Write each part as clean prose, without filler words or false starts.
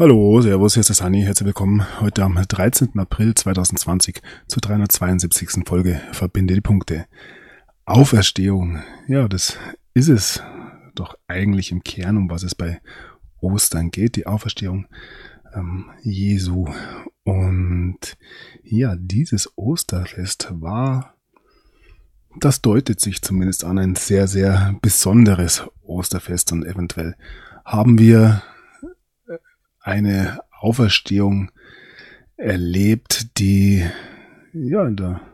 Hallo, servus, hier ist der Sunny. Herzlich willkommen heute am 13. April 2020 zur 372. Folge Verbinde die Punkte. Auferstehung, ja, das ist es doch eigentlich im Kern, um was es bei Ostern geht, die Auferstehung Jesu. Und ja, dieses Osterfest das deutet sich zumindest an ein sehr, sehr besonderes Osterfest und eventuell haben wir eine Auferstehung erlebt, die ja in der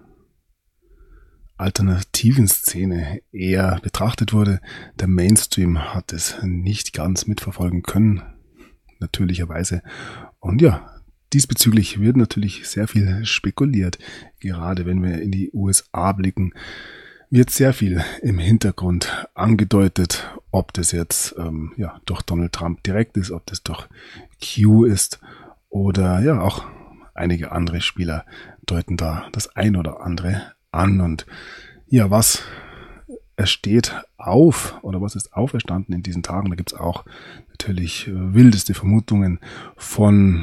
alternativen Szene eher betrachtet wurde. Der Mainstream hat es nicht ganz mitverfolgen können, natürlicherweise. Und ja, diesbezüglich wird natürlich sehr viel spekuliert. Gerade wenn wir in die USA blicken, wird sehr viel im Hintergrund angedeutet, ob das jetzt durch Donald Trump direkt ist, ob das durch Q ist oder ja auch einige andere Spieler deuten da das ein oder andere an. Und ja, was steht auf oder was ist auferstanden in diesen Tagen? Da gibt's auch natürlich wildeste Vermutungen von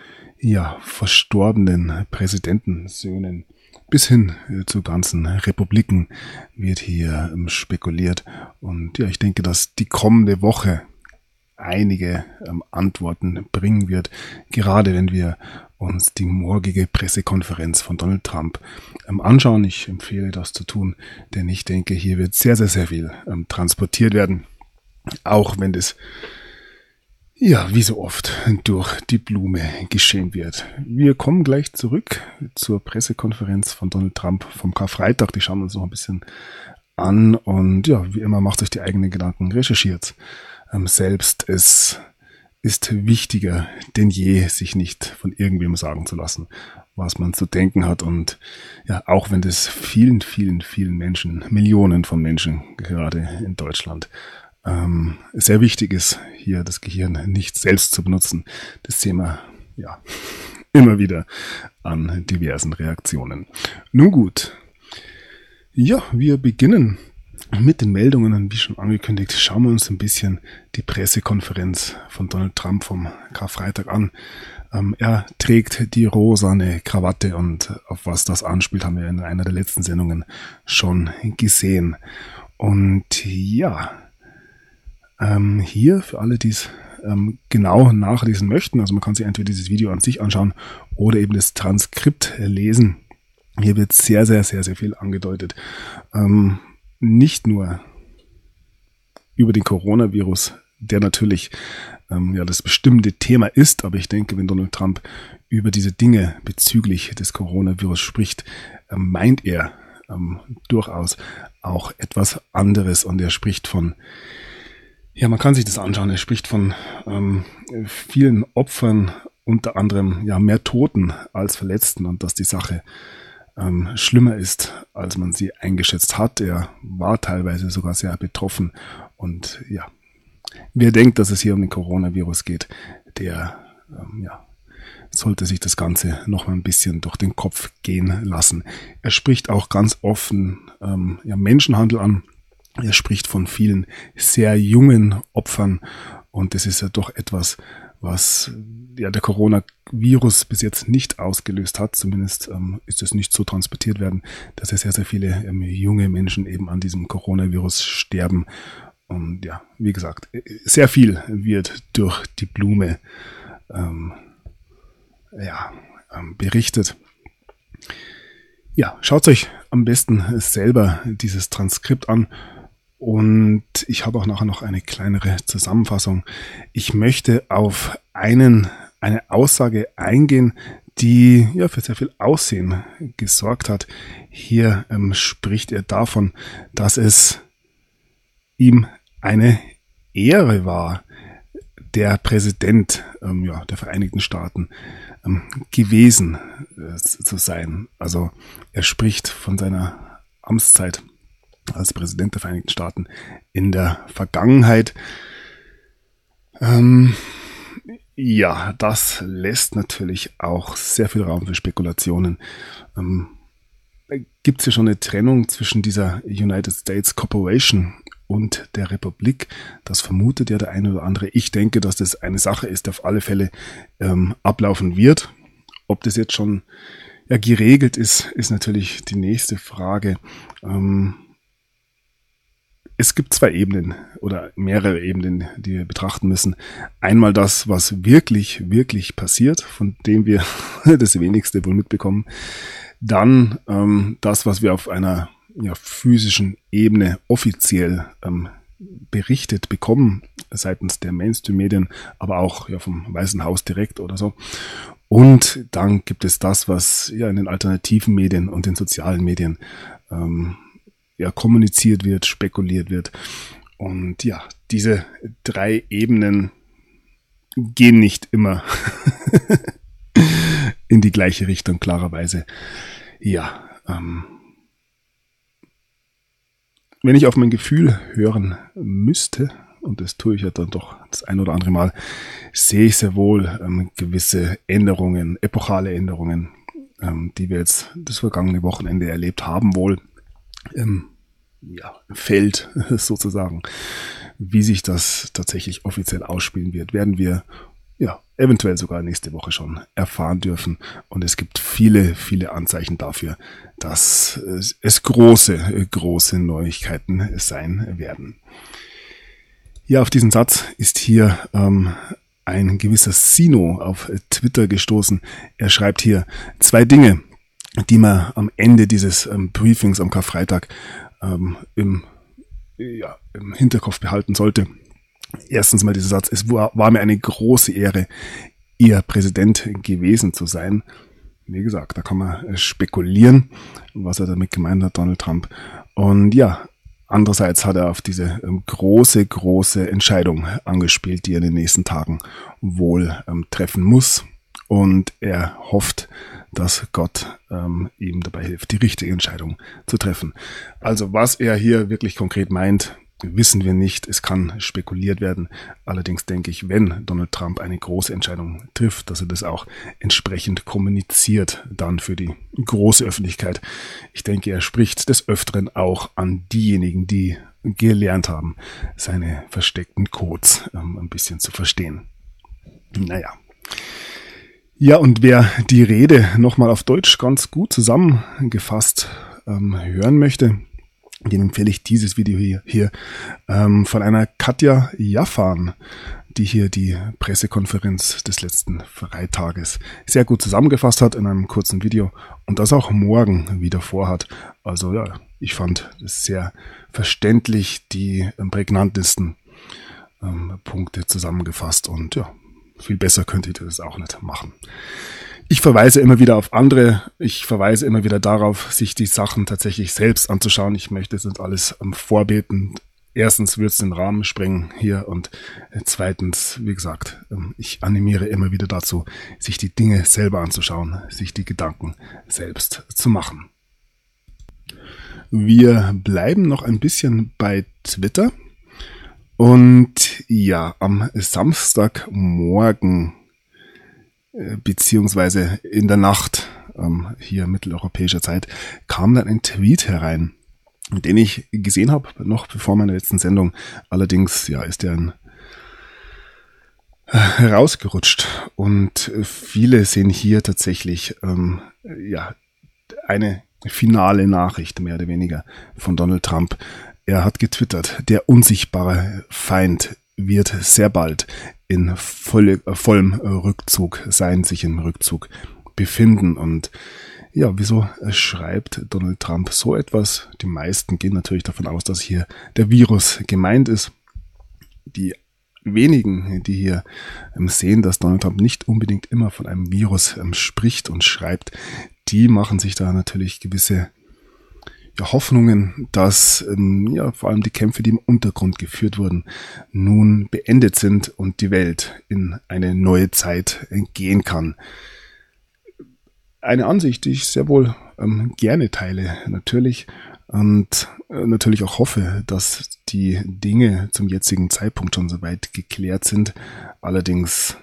verstorbenen Präsidentensöhnen bis hin zu ganzen Republiken wird hier spekuliert. Und ja, ich denke, dass die kommende Woche einige Antworten bringen wird, gerade wenn wir uns die morgige Pressekonferenz von Donald Trump anschauen. Ich empfehle das zu tun, denn ich denke, hier wird sehr, sehr, sehr viel transportiert werden, auch wenn das wie so oft durch die Blume geschehen wird. Wir kommen gleich zurück zur Pressekonferenz von Donald Trump vom Karfreitag. Die schauen wir uns noch ein bisschen an und ja, wie immer macht euch die eigenen Gedanken, recherchiert selbst. Es ist wichtiger denn je, sich nicht von irgendwem sagen zu lassen, was man zu denken hat. Und ja, auch wenn das vielen, vielen, vielen Menschen, Millionen von Menschen, gerade in Deutschland, sehr wichtig ist, hier das Gehirn nicht selbst zu benutzen. Das sehen wir immer wieder an diversen Reaktionen. Nun gut, ja, wir beginnen mit den Meldungen und wie schon angekündigt, schauen wir uns ein bisschen die Pressekonferenz von Donald Trump vom Karfreitag an. Er trägt die rosane Krawatte und auf was das anspielt, haben wir in einer der letzten Sendungen schon gesehen. Und ja, hier für alle, die es genau nachlesen möchten, also man kann sich entweder dieses Video an sich anschauen oder eben das Transkript lesen. Hier wird sehr, sehr, sehr, sehr viel angedeutet. Nicht nur über den Coronavirus, der natürlich das bestimmte Thema ist, aber ich denke, wenn Donald Trump über diese Dinge bezüglich des Coronavirus spricht, meint er durchaus auch etwas anderes und er spricht von man kann sich das anschauen. Er spricht von vielen Opfern, unter anderem mehr Toten als Verletzten und dass die Sache schlimmer ist, als man sie eingeschätzt hat. Er war teilweise sogar sehr betroffen und wer denkt, dass es hier um den Coronavirus geht, der sollte sich das Ganze noch mal ein bisschen durch den Kopf gehen lassen. Er spricht auch ganz offen Menschenhandel an. Er spricht von vielen sehr jungen Opfern und das ist ja doch etwas, was der Coronavirus bis jetzt nicht ausgelöst hat. Zumindest ist es nicht so transportiert werden, dass sehr, sehr viele junge Menschen eben an diesem Coronavirus sterben. Und ja, wie gesagt, sehr viel wird durch die Blume berichtet. Ja, schaut euch am besten selber dieses Transkript an. Und ich habe auch nachher noch eine kleinere Zusammenfassung. Ich möchte auf eine Aussage eingehen, die für sehr viel Aussehen gesorgt hat. Hier spricht er davon, dass es ihm eine Ehre war, der Präsident der Vereinigten Staaten gewesen zu sein. Also er spricht von seiner Amtszeit als Präsident der Vereinigten Staaten in der Vergangenheit. Das lässt natürlich auch sehr viel Raum für Spekulationen. Gibt es ja schon eine Trennung zwischen dieser United States Corporation und der Republik. Das vermutet ja der eine oder andere. Ich denke, dass das eine Sache ist, die auf alle Fälle ablaufen wird. Ob das jetzt schon geregelt ist, ist natürlich die nächste Frage. Es gibt zwei Ebenen oder mehrere Ebenen, die wir betrachten müssen. Einmal das, was wirklich, wirklich passiert, von dem wir das wenigste wohl mitbekommen. Dann das, was wir auf einer physischen Ebene offiziell berichtet bekommen, seitens der Mainstream-Medien, aber auch vom Weißen Haus direkt oder so. Und dann gibt es das, was in den alternativen Medien und den sozialen Medien kommuniziert wird, spekuliert wird. Und diese drei Ebenen gehen nicht immer in die gleiche Richtung, klarerweise. Wenn ich auf mein Gefühl hören müsste, und das tue ich ja dann doch das ein oder andere Mal, sehe ich sehr wohl gewisse Änderungen, epochale Änderungen, die wir jetzt das vergangene Wochenende erlebt haben, wohl im Feld sozusagen. Wie sich das tatsächlich offiziell ausspielen wird, werden wir eventuell sogar nächste Woche schon erfahren dürfen. Und es gibt viele, viele Anzeichen dafür, dass es große, große Neuigkeiten sein werden. Auf diesen Satz ist hier ein gewisser Sino auf Twitter gestoßen. Er schreibt hier 2 Dinge, die man am Ende dieses Briefings am Karfreitag im Hinterkopf behalten sollte. Erstens mal dieser Satz: Es war mir eine große Ehre, Ihr Präsident gewesen zu sein. Wie gesagt, da kann man spekulieren, was er damit gemeint hat, Donald Trump. Und andererseits hat er auf diese große, große Entscheidung angespielt, die er in den nächsten Tagen wohl treffen muss. Und er hofft, dass Gott ihm dabei hilft, die richtige Entscheidung zu treffen. Also was er hier wirklich konkret meint, wissen wir nicht. Es kann spekuliert werden. Allerdings denke ich, wenn Donald Trump eine große Entscheidung trifft, dass er das auch entsprechend kommuniziert dann für die große Öffentlichkeit. Ich denke, er spricht des Öfteren auch an diejenigen, die gelernt haben, seine versteckten Codes ein bisschen zu verstehen. Und wer die Rede nochmal auf Deutsch ganz gut zusammengefasst hören möchte, dem empfehle ich dieses Video hier von einer Katja Jaffan, die hier die Pressekonferenz des letzten Freitages sehr gut zusammengefasst hat in einem kurzen Video und das auch morgen wieder vorhat. Also ich fand es sehr verständlich, die prägnantesten Punkte zusammengefasst und viel besser könnt ihr das auch nicht machen. Ich verweise immer wieder auf andere. Ich verweise immer wieder darauf, sich die Sachen tatsächlich selbst anzuschauen. Ich möchte es nicht alles vorbeten. Erstens wird es den Rahmen sprengen hier und zweitens, wie gesagt, ich animiere immer wieder dazu, sich die Dinge selber anzuschauen, sich die Gedanken selbst zu machen. Wir bleiben noch ein bisschen bei Twitter und am Samstagmorgen beziehungsweise in der Nacht, hier mitteleuropäischer Zeit, kam dann ein Tweet herein, den ich gesehen habe, noch bevor meiner letzten Sendung. Allerdings, ist der herausgerutscht und viele sehen hier tatsächlich, eine finale Nachricht, mehr oder weniger, von Donald Trump. Er hat getwittert: Der unsichtbare Feind wird sehr bald in vollem Rückzug sein, sich im Rückzug befinden. Und wieso schreibt Donald Trump so etwas? Die meisten gehen natürlich davon aus, dass hier der Virus gemeint ist. Die wenigen, die hier sehen, dass Donald Trump nicht unbedingt immer von einem Virus spricht und schreibt, die machen sich da natürlich gewisse Hoffnungen, dass vor allem die Kämpfe, die im Untergrund geführt wurden, nun beendet sind und die Welt in eine neue Zeit gehen kann. Eine Ansicht, die ich sehr wohl gerne teile, natürlich, und natürlich auch hoffe, dass die Dinge zum jetzigen Zeitpunkt schon soweit geklärt sind. Allerdings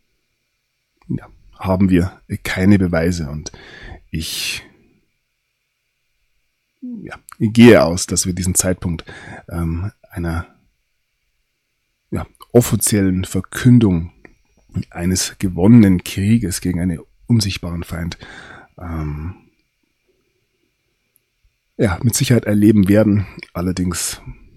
haben wir keine Beweise und ich gehe aus, dass wir diesen Zeitpunkt einer offiziellen Verkündung eines gewonnenen Krieges gegen einen unsichtbaren Feind mit Sicherheit erleben werden. Allerdings,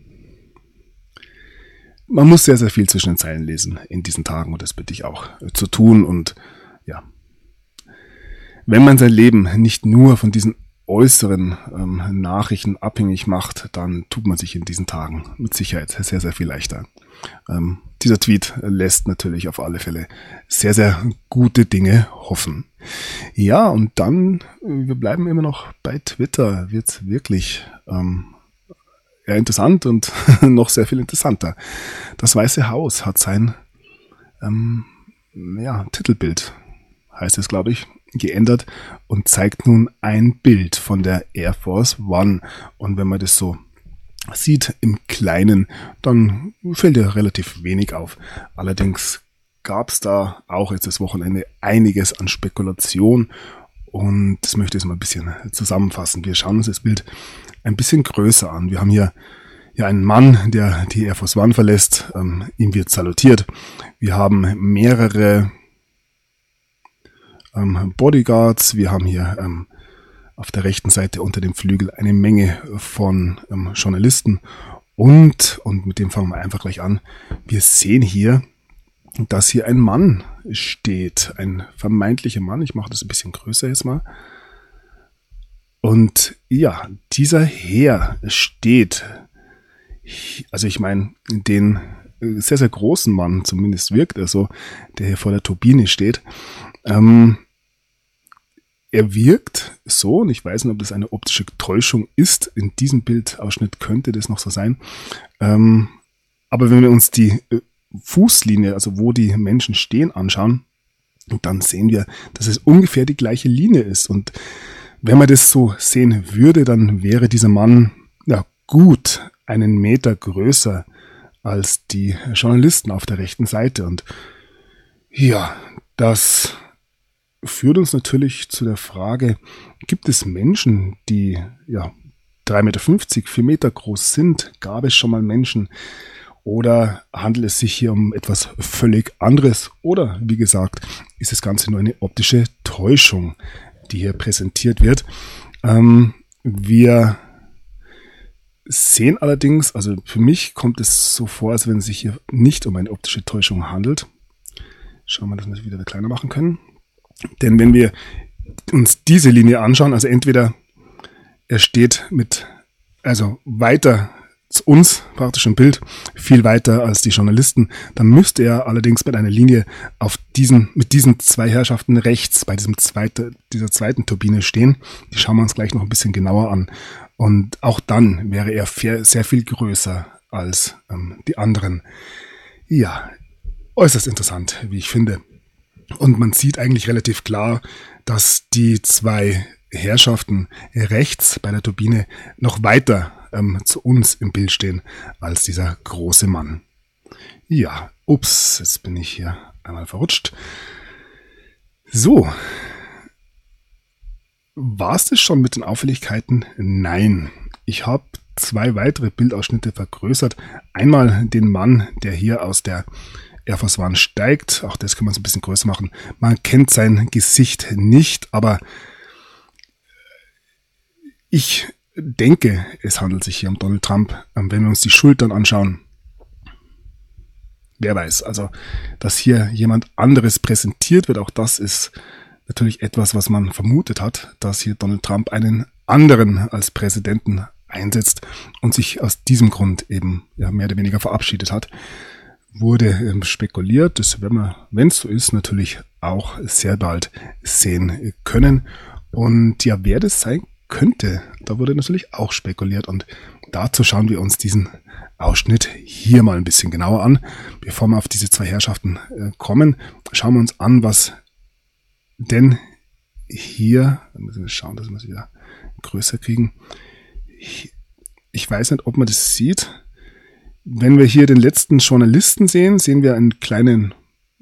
man muss sehr, sehr viel zwischen den Zeilen lesen in diesen Tagen und das bitte ich auch zu tun. Und ja, wenn man sein Leben nicht nur von diesen äußeren Nachrichten abhängig macht, dann tut man sich in diesen Tagen mit Sicherheit sehr, sehr viel leichter. Dieser Tweet lässt natürlich auf alle Fälle sehr, sehr gute Dinge hoffen. Ja, und dann, wir bleiben immer noch bei Twitter, wird's wirklich interessant und noch sehr viel interessanter. Das Weiße Haus hat sein Titelbild, heißt es, glaube ich, geändert und zeigt nun ein Bild von der Air Force One. Und wenn man das so sieht im Kleinen, dann fällt ja relativ wenig auf. Allerdings gab es da auch jetzt das Wochenende einiges an Spekulation und das möchte ich jetzt mal ein bisschen zusammenfassen. Wir schauen uns das Bild ein bisschen größer an. Wir haben hier einen Mann, der die Air Force One verlässt. Ihm wird salutiert. Wir haben mehrere Bodyguards. Wir haben hier auf der rechten Seite unter dem Flügel eine Menge von Journalisten und mit dem fangen wir einfach gleich an. Wir sehen hier, dass hier ein Mann steht, ein vermeintlicher Mann. Ich mache das ein bisschen größer jetzt mal. Und ja, dieser Herr steht, also ich meine, den sehr, sehr großen Mann, zumindest wirkt er so, der hier vor der Turbine steht. Er wirkt so, und ich weiß nicht, ob das eine optische Täuschung ist. In diesem Bildausschnitt könnte das noch so sein. Aber wenn wir uns die Fußlinie, also wo die Menschen stehen, anschauen, dann sehen wir, dass es ungefähr die gleiche Linie ist. Und wenn man das so sehen würde, dann wäre dieser Mann gut einen Meter größer als die Journalisten auf der rechten Seite. Und ja, das führt uns natürlich zu der Frage, gibt es Menschen, die 3,50 Meter, 4 Meter groß sind? Gab es schon mal Menschen? Oder handelt es sich hier um etwas völlig anderes? Oder, wie gesagt, ist das Ganze nur eine optische Täuschung, die hier präsentiert wird? Wir sehen allerdings, also für mich kommt es so vor, als wenn es sich hier nicht um eine optische Täuschung handelt. Schauen wir, dass wir das wieder kleiner machen können. Denn wenn wir uns diese Linie anschauen, also entweder er steht weiter zu uns praktisch im Bild, viel weiter als die Journalisten, dann müsste er allerdings mit einer Linie mit diesen zwei Herrschaften rechts bei dieser zweiten Turbine stehen. Die schauen wir uns gleich noch ein bisschen genauer an. Und auch dann wäre er sehr viel größer als die anderen. Ja, äußerst interessant, wie ich finde. Und man sieht eigentlich relativ klar, dass die zwei Herrschaften rechts bei der Turbine noch weiter zu uns im Bild stehen als dieser große Mann. Ja, ups, jetzt bin ich hier einmal verrutscht. So, war es das schon mit den Auffälligkeiten? Nein, ich habe 2 weitere Bildausschnitte vergrößert. Einmal den Mann, der hier aus der Air Force One steigt. Auch das kann man so ein bisschen größer machen. Man kennt sein Gesicht nicht, aber ich denke, es handelt sich hier um Donald Trump. Wenn wir uns die Schultern anschauen, wer weiß. Also, dass hier jemand anderes präsentiert wird, auch das ist natürlich etwas, was man vermutet hat, dass hier Donald Trump einen anderen als Präsidenten einsetzt und sich aus diesem Grund eben mehr oder weniger verabschiedet hat. Wurde spekuliert, das werden wir, wenn es so ist, natürlich auch sehr bald sehen können. Und ja, wer das sein könnte, da wurde natürlich auch spekuliert. Und dazu schauen wir uns diesen Ausschnitt hier mal ein bisschen genauer an. Bevor wir auf diese 2 Herrschaften kommen, schauen wir uns an, was denn hier, da müssen wir schauen, dass wir es wieder größer kriegen. Ich weiß nicht, ob man das sieht. Wenn wir hier den letzten Journalisten sehen, sehen wir ein kleines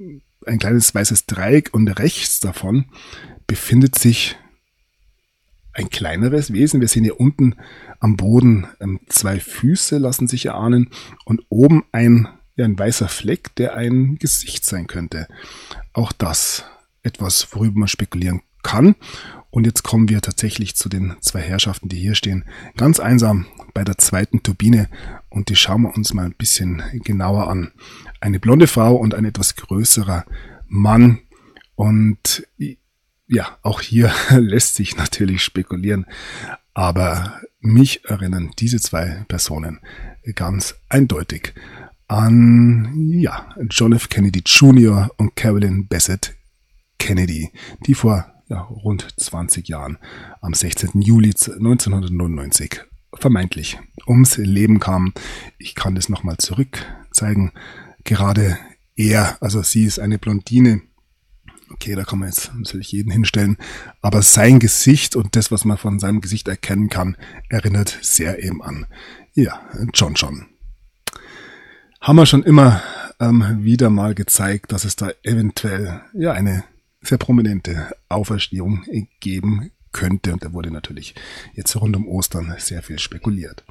weißes Dreieck und rechts davon befindet sich ein kleineres Wesen. Wir sehen hier unten am Boden 2 Füße lassen sich erahnen und oben ein weißer Fleck, der ein Gesicht sein könnte. Auch das etwas, worüber man spekulieren kann. Und jetzt kommen wir tatsächlich zu den 2 Herrschaften, die hier stehen. Ganz einsam bei der zweiten Turbine und die schauen wir uns mal ein bisschen genauer an. Eine blonde Frau und ein etwas größerer Mann. Und ja, auch hier lässt sich natürlich spekulieren, aber mich erinnern diese 2 Personen ganz eindeutig an John F. Kennedy Jr. und Carolyn Bessette Kennedy, die vor rund 20 Jahren am 16. Juli 1999 vermeintlich ums Leben kamen. Ich kann das nochmal zurück zeigen. Gerade er, also sie ist eine Blondine. Okay, da kann man jetzt natürlich jeden hinstellen, aber sein Gesicht und das, was man von seinem Gesicht erkennen kann, erinnert sehr eben an John. Haben wir schon immer wieder mal gezeigt, dass es da eventuell eine sehr prominente Auferstehung geben könnte. Und da wurde natürlich jetzt rund um Ostern sehr viel spekuliert.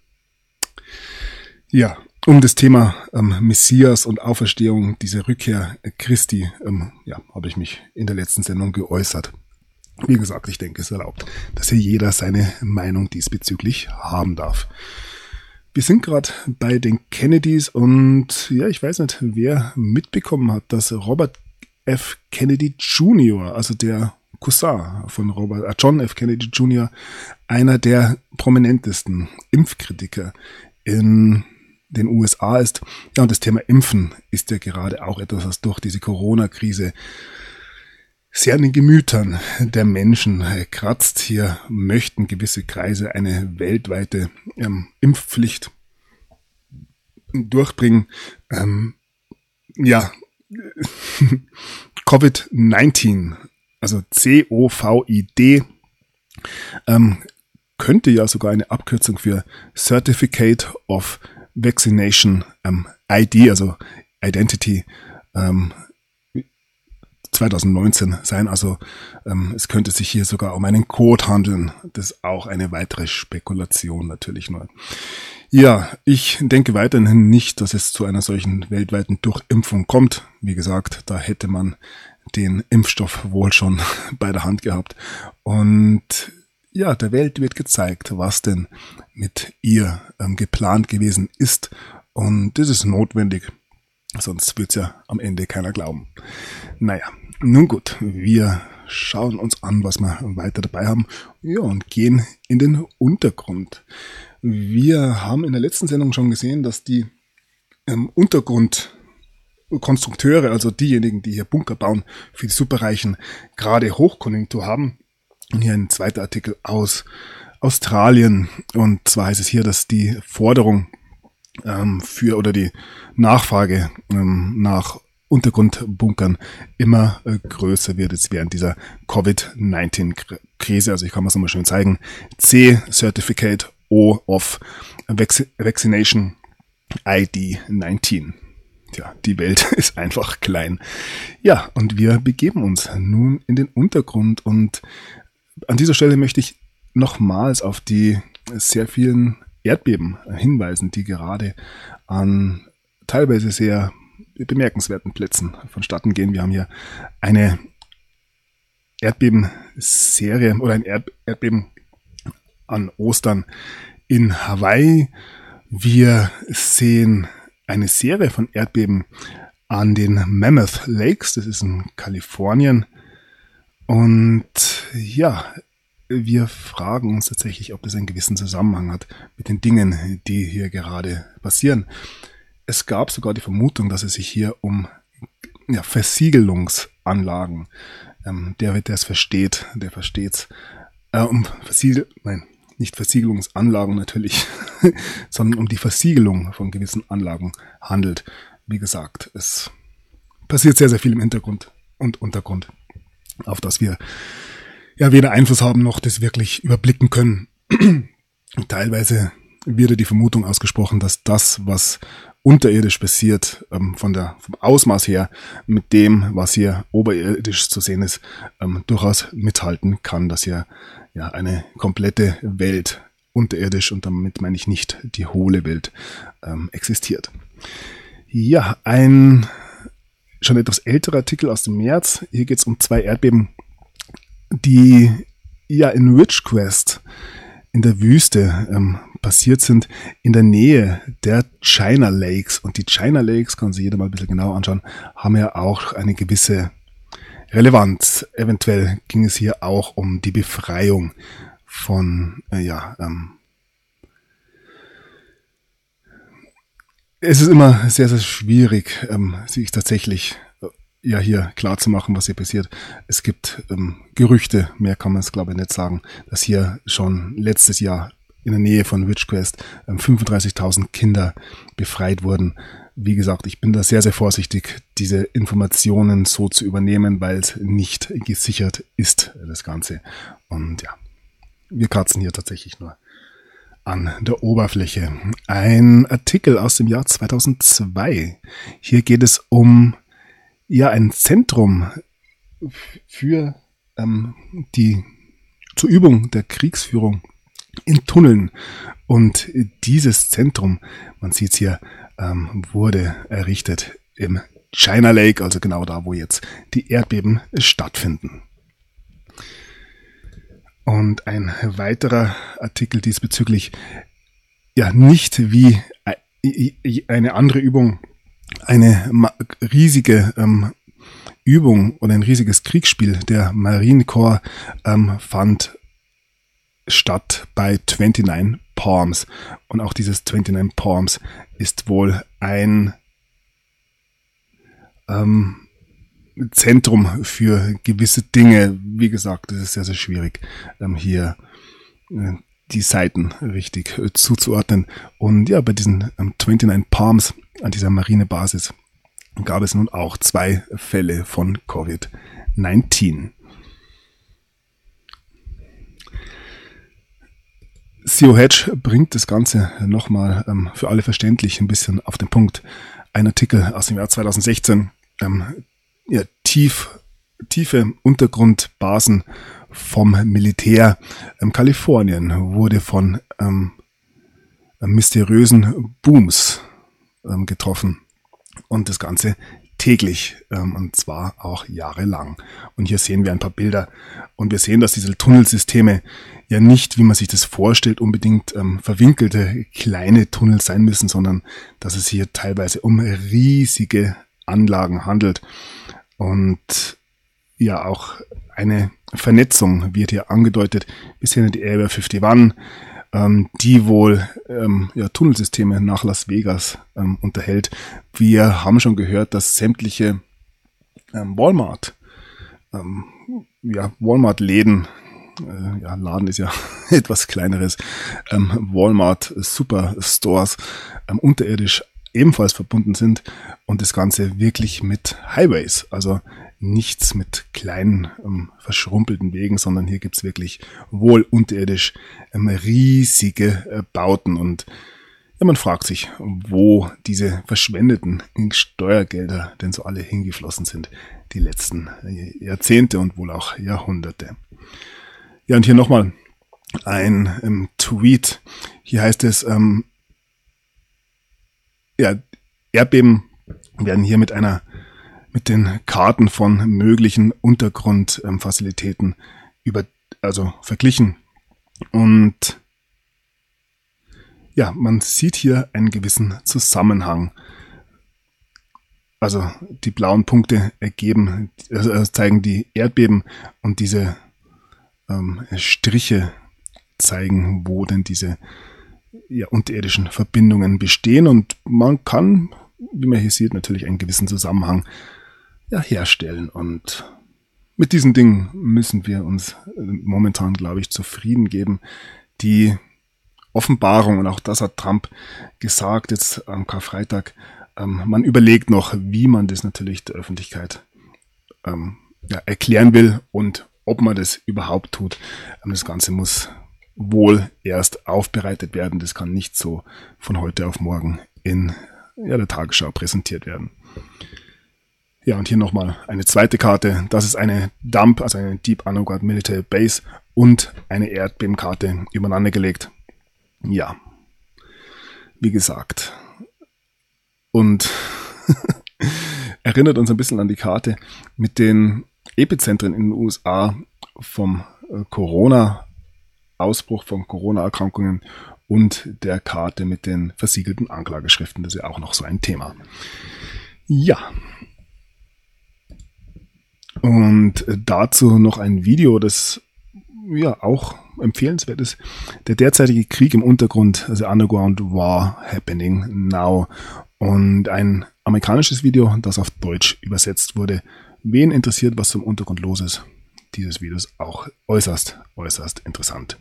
Ja, um das Thema Messias und Auferstehung, diese Rückkehr Christi, habe ich mich in der letzten Sendung geäußert. Wie gesagt, ich denke, es ist erlaubt, dass hier jeder seine Meinung diesbezüglich haben darf. Wir sind gerade bei den Kennedys und ich weiß nicht, wer mitbekommen hat, dass Robert F. Kennedy Jr., also der Cousin von John F. Kennedy Jr., einer der prominentesten Impfkritiker in den USA ist. Ja, und das Thema Impfen ist ja gerade auch etwas, was durch diese Corona-Krise sehr an den Gemütern der Menschen kratzt. Hier möchten gewisse Kreise eine weltweite Impfpflicht durchbringen. Covid-19, also COVID, könnte ja sogar eine Abkürzung für Certificate of Vaccination ID, also Identity 2019 sein. Also es könnte sich hier sogar um einen Code handeln. Das ist auch eine weitere Spekulation natürlich nur. Ja, ich denke weiterhin nicht, dass es zu einer solchen weltweiten Durchimpfung kommt. Wie gesagt, da hätte man den Impfstoff wohl schon bei der Hand gehabt. Und der Welt wird gezeigt, was denn mit ihr geplant gewesen ist. Und das ist notwendig, sonst wird es ja am Ende keiner glauben. Naja, nun gut, wir schauen uns an, was wir weiter dabei haben. Ja, und gehen in den Untergrund. Wir haben in der letzten Sendung schon gesehen, dass die Untergrundkonstrukteure, also diejenigen, die hier Bunker bauen für die Superreichen, gerade Hochkonjunktur haben. Und hier ein zweiter Artikel aus Australien. Und zwar heißt es hier, dass die Forderung die Nachfrage nach Untergrundbunkern immer größer wird jetzt während dieser Covid-19-Krise. Also ich kann es nochmal schön zeigen. C, Certificate, O of Vaccination ID 19. Tja, die Welt ist einfach klein. Ja, und wir begeben uns nun in den Untergrund und an dieser Stelle möchte ich nochmals auf die sehr vielen Erdbeben hinweisen, die gerade an teilweise sehr bemerkenswerten Plätzen vonstatten gehen. Wir haben hier eine Erdbebenserie oder ein Erdbeben an Ostern in Hawaii. Wir sehen eine Serie von Erdbeben an den Mammoth Lakes, das ist in Kalifornien. Und wir fragen uns tatsächlich, ob das einen gewissen Zusammenhang hat mit den Dingen, die hier gerade passieren. Es gab sogar die Vermutung, dass es sich hier um Versiegelungsanlagen, der es versteht, der versteht's, nicht Versiegelungsanlagen natürlich, sondern um die Versiegelung von gewissen Anlagen handelt. Wie gesagt, es passiert sehr, sehr viel im Hintergrund und Untergrund, auf das wir weder Einfluss haben noch das wirklich überblicken können. Und teilweise wird die Vermutung ausgesprochen, dass das, was unterirdisch passiert, vom Ausmaß her mit dem, was hier oberirdisch zu sehen ist, durchaus mithalten kann, dass hier ja eine komplette Welt unterirdisch, und damit meine ich nicht die hohle Welt, existiert. Ja, ein schon etwas älterer Artikel aus dem März. Hier geht es um 2 Erdbeben, die ja in Ridgecrest in der Wüste passiert sind, in der Nähe der China Lakes. Und die China Lakes, kann sich jeder mal ein bisschen genauer anschauen, haben ja auch eine gewisse Relevanz. Eventuell ging es hier auch um die Befreiung von, es ist immer sehr, sehr schwierig, sich tatsächlich hier klar zu machen, was hier passiert. Es gibt Gerüchte, mehr kann man es glaube ich nicht sagen, dass hier schon letztes Jahr in der Nähe von Ridgecrest 35.000 Kinder befreit wurden. Wie gesagt, ich bin da sehr, sehr vorsichtig, diese Informationen so zu übernehmen, weil es nicht gesichert ist, das Ganze. Und ja, wir kratzen hier tatsächlich nur an der Oberfläche. Ein Artikel aus dem Jahr 2002. Hier geht es um ein Zentrum für zur Übung der Kriegsführung in Tunneln. Und dieses Zentrum, man sieht es hier, wurde errichtet im China Lake, also genau da, wo jetzt die Erdbeben stattfinden. Und ein weiterer Artikel diesbezüglich, nicht wie eine andere Übung, eine riesige Übung oder ein riesiges Kriegsspiel der Marine Corps fand statt bei 29 Palms. Und auch dieses 29 Palms ist wohl ein Zentrum für gewisse Dinge. Wie gesagt, es ist sehr, sehr schwierig, hier die Seiten richtig zuzuordnen. Und ja, bei diesen 29 Palms an dieser Marinebasis gab es nun auch 2 Fälle von Covid-19. CO Hedge bringt das Ganze nochmal für alle verständlich ein bisschen auf den Punkt. Ein Artikel aus dem Jahr 2016, tiefe Untergrundbasen vom Militär. Kalifornien wurde von mysteriösen Booms getroffen, und das Ganze täglich, und zwar auch jahrelang. Und hier sehen wir ein paar Bilder, und wir sehen, dass diese Tunnelsysteme ja nicht, wie man sich das vorstellt, unbedingt verwinkelte kleine Tunnel sein müssen, sondern dass es hier teilweise um riesige Anlagen handelt. Und ja, auch eine Vernetzung wird hier angedeutet, bis hin in die Area 51, die wohl Tunnelsysteme nach Las Vegas unterhält. Wir haben schon gehört, dass sämtliche Walmart-Läden, Laden ist ja etwas kleineres, Walmart Superstores unterirdisch ebenfalls verbunden sind, und das Ganze wirklich mit Highways, also nichts mit kleinen verschrumpelten Wegen, sondern hier gibt's wirklich wohl unterirdisch riesige Bauten. Und man fragt sich, wo diese verschwendeten Steuergelder denn so alle hingeflossen sind, die letzten Jahrzehnte und wohl auch Jahrhunderte. Ja, und hier nochmal ein Tweet. Hier heißt es, Erdbeben werden hier mit den Karten von möglichen Untergrundfazilitäten verglichen. Und ja, man sieht hier einen gewissen Zusammenhang. Also die blauen Punkte zeigen die Erdbeben, und diese Striche zeigen, wo denn diese unterirdischen Verbindungen bestehen, und man kann, wie man hier sieht, natürlich einen gewissen Zusammenhang herstellen. Und mit diesen Dingen müssen wir uns momentan, glaube ich, zufrieden geben. Die Offenbarung, und auch das hat Trump gesagt jetzt am Karfreitag, man überlegt noch, wie man das natürlich der Öffentlichkeit erklären will und ob man das überhaupt tut. Das Ganze muss wohl erst aufbereitet werden. Das kann nicht so von heute auf morgen in der Tagesschau präsentiert werden. Ja, und hier nochmal eine zweite Karte. Das ist eine DUMB, also eine Deep Underground Military Base und eine Erdbebenkarte übereinander gelegt. Ja, wie gesagt. Und erinnert uns ein bisschen an die Karte mit den Epizentren in den USA vom Corona-Ausbruch, von Corona-Erkrankungen und der Karte mit den versiegelten Anklageschriften. Das ist ja auch noch so ein Thema. Ja. Und dazu noch ein Video, das ja auch empfehlenswert ist. Der derzeitige Krieg im Untergrund, also Underground War Happening Now. Und ein amerikanisches Video, das auf Deutsch übersetzt wurde. Wen interessiert, was zum Untergrund los ist? Dieses Video ist auch äußerst interessant.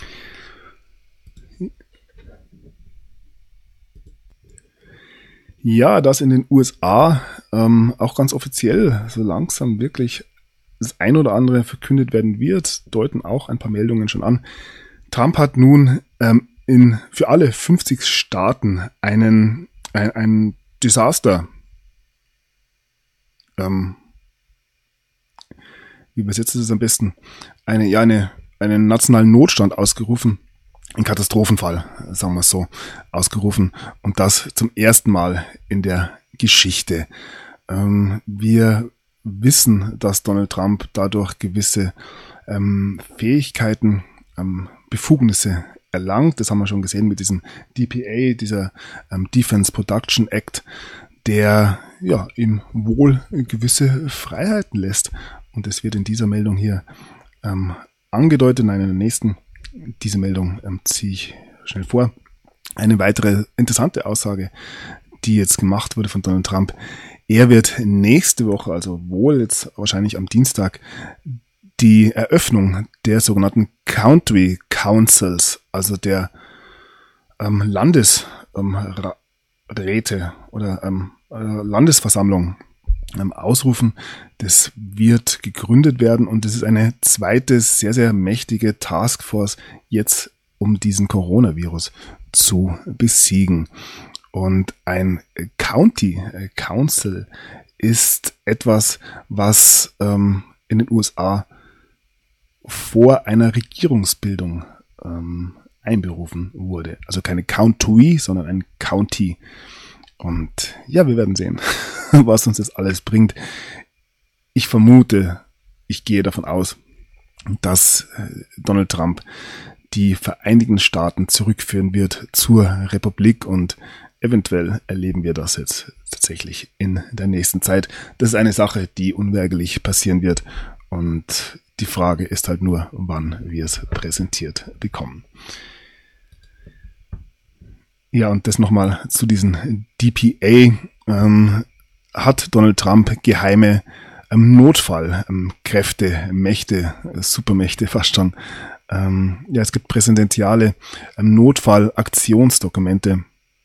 Ja, dass in den USA auch ganz offiziell so langsam wirklich das ein oder andere verkündet werden wird, deuten auch ein paar Meldungen schon an. Trump hat nun für alle 50 Staaten ein Desaster, wie übersetzt es am besten, einen nationalen Notstand ausgerufen, einen Katastrophenfall, sagen wir es so, ausgerufen, und das zum ersten Mal in der Geschichte. Wir wissen, dass Donald Trump dadurch gewisse Fähigkeiten, Befugnisse erlangt. Das haben wir schon gesehen mit diesem DPA, dieser Defense Production Act, der ja ihm wohl gewisse Freiheiten lässt. Und es wird in dieser Meldung hier angedeutet, nein, in der nächsten. Diese Meldung ziehe ich schnell vor. Eine weitere interessante Aussage, die jetzt gemacht wurde von Donald Trump. Er wird nächste Woche, also wohl jetzt wahrscheinlich am Dienstag, die Eröffnung der sogenannten Country Councils, also der Landesräte oder Landesversammlung ausrufen. Das wird gegründet werden und das ist eine zweite sehr, sehr mächtige Taskforce jetzt, um diesen Coronavirus zu besiegen. Und ein County Council ist etwas, was in den USA vor einer Regierungsbildung einberufen wurde. Also keine County, sondern ein County. Und ja, wir werden sehen, was uns das alles bringt. Ich vermute, ich gehe davon aus, dass Donald Trump die Vereinigten Staaten zurückführen wird zur Republik und eventuell erleben wir das jetzt tatsächlich in der nächsten Zeit. Das ist eine Sache, die unweigerlich passieren wird und die Frage ist halt nur, wann wir es präsentiert bekommen. Ja, und das nochmal zu diesen DPA. Hat Donald Trump geheime Notfallkräfte, Mächte, Supermächte fast schon. Ja, es gibt präsidentiale Notfallaktionsdokumente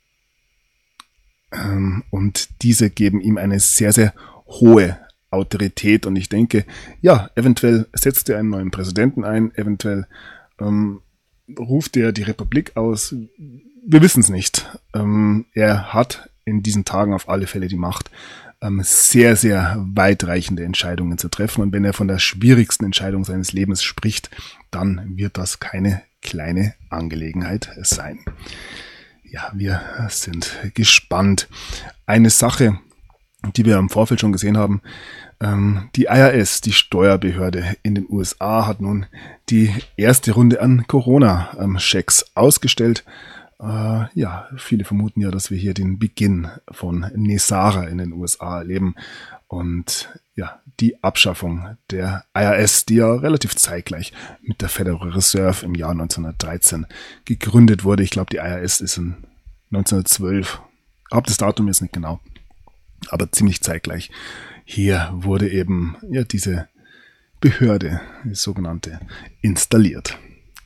und diese geben ihm eine sehr, sehr hohe Autorität und ich denke, ja, eventuell setzt er einen neuen Präsidenten ein, eventuell ruft er die Republik aus. Wir wissen es nicht. Er hat in diesen Tagen auf alle Fälle die Macht, sehr, sehr weitreichende Entscheidungen zu treffen. Und wenn er von der schwierigsten Entscheidung seines Lebens spricht, dann wird das keine kleine Angelegenheit sein. Ja, wir sind gespannt. Eine Sache, die wir im Vorfeld schon gesehen haben, die IRS, die Steuerbehörde in den USA, hat nun die erste Runde an Corona-Schecks ausgestellt. Ja, viele vermuten ja, dass wir hier den Beginn von NESARA in den USA erleben und ja, die Abschaffung der IRS, die ja relativ zeitgleich mit der Federal Reserve im Jahr 1913 gegründet wurde. Ich glaube, die IRS ist in 1912, habe das Datum jetzt nicht genau, aber ziemlich zeitgleich. Hier wurde eben ja diese Behörde, die sogenannte, installiert.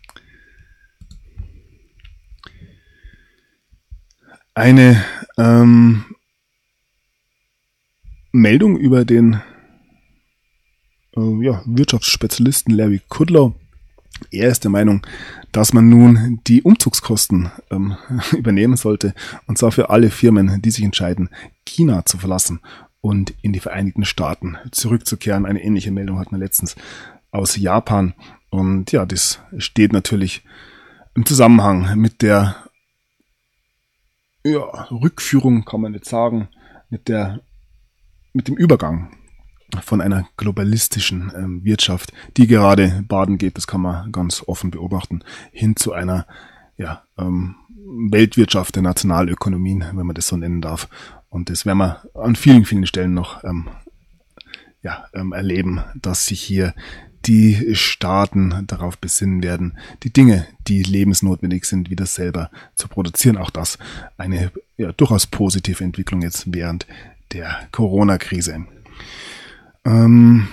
Eine Meldung über den Wirtschaftsspezialisten Larry Kudlow. Er ist der Meinung, dass man nun die Umzugskosten übernehmen sollte, und zwar für alle Firmen, die sich entscheiden, China zu verlassen und in die Vereinigten Staaten zurückzukehren. Eine ähnliche Meldung hat man letztens aus Japan. Und ja, das steht natürlich im Zusammenhang mit der Rückführung, kann man nicht sagen, mit dem Übergang von einer globalistischen Wirtschaft, die gerade baden geht, das kann man ganz offen beobachten, hin zu einer Weltwirtschaft der Nationalökonomien, wenn man das so nennen darf. Und das werden wir an vielen, vielen Stellen noch erleben, dass sich hier die Staaten darauf besinnen werden, die Dinge, die lebensnotwendig sind, wieder selber zu produzieren. Auch das eine durchaus positive Entwicklung jetzt während der Corona-Krise. Und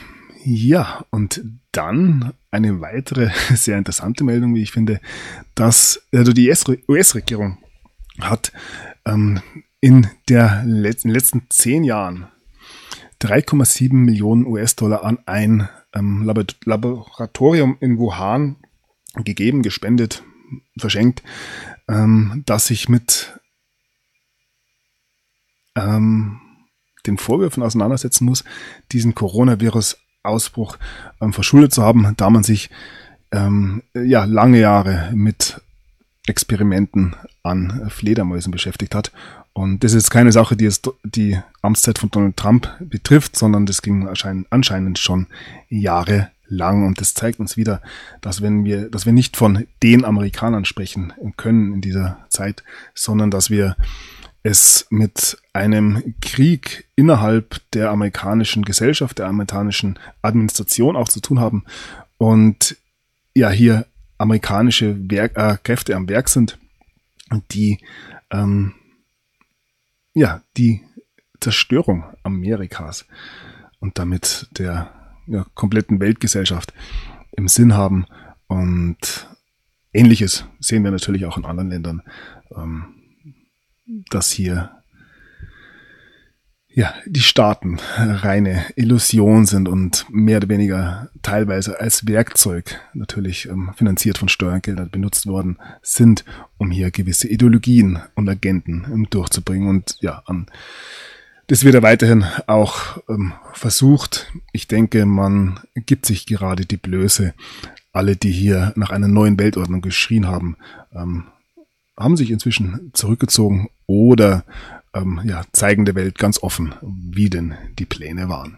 dann eine weitere sehr interessante Meldung, wie ich finde, dass die US-Regierung hat in den letzten 10 Jahren 3,7 Millionen US-Dollar an ein Laboratorium in Wuhan gegeben, gespendet, verschenkt, das sich mit den Vorwürfen auseinandersetzen muss, diesen Coronavirus-Ausbruch verschuldet zu haben, da man sich lange Jahre mit Experimenten an Fledermäusen beschäftigt hat. Und das ist keine Sache, die jetzt die Amtszeit von Donald Trump betrifft, sondern das ging anscheinend schon jahrelang. Und das zeigt uns wieder, dass wir nicht von den Amerikanern sprechen können in dieser Zeit, sondern dass wir es mit einem Krieg innerhalb der amerikanischen Gesellschaft, der amerikanischen Administration auch zu tun haben. Und ja, hier amerikanische Kräfte am Werk sind, die die Zerstörung Amerikas und damit der kompletten Weltgesellschaft im Sinn haben. Und Ähnliches sehen wir natürlich auch in anderen Ländern, dass hier die Staaten reine Illusion sind und mehr oder weniger teilweise als Werkzeug natürlich finanziert von Steuergeldern benutzt worden sind, um hier gewisse Ideologien und Agenten durchzubringen. Und das wird ja weiterhin auch versucht. Ich denke, man gibt sich gerade die Blöße. Alle, die hier nach einer neuen Weltordnung geschrien haben, haben sich inzwischen zurückgezogen oder zeigen der Welt ganz offen, wie denn die Pläne waren.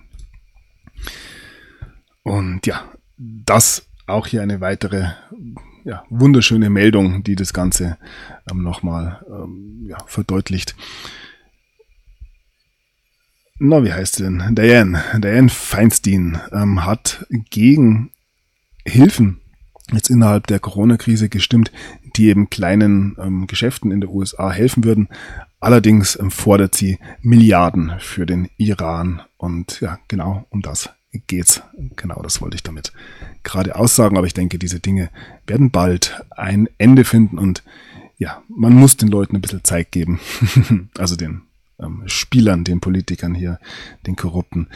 Und das auch hier eine weitere wunderschöne Meldung, die das Ganze nochmal verdeutlicht. Wie heißt sie denn? Dianne Feinstein hat gegen Hilfen jetzt innerhalb der Corona-Krise gestimmt, die eben kleinen Geschäften in den USA helfen würden. Allerdings fordert sie Milliarden für den Iran. Und genau um das geht's. Genau, das wollte ich damit gerade aussagen. Aber ich denke, diese Dinge werden bald ein Ende finden. Und man muss den Leuten ein bisschen Zeit geben. Also den Spielern, den Politikern hier, den Korrupten.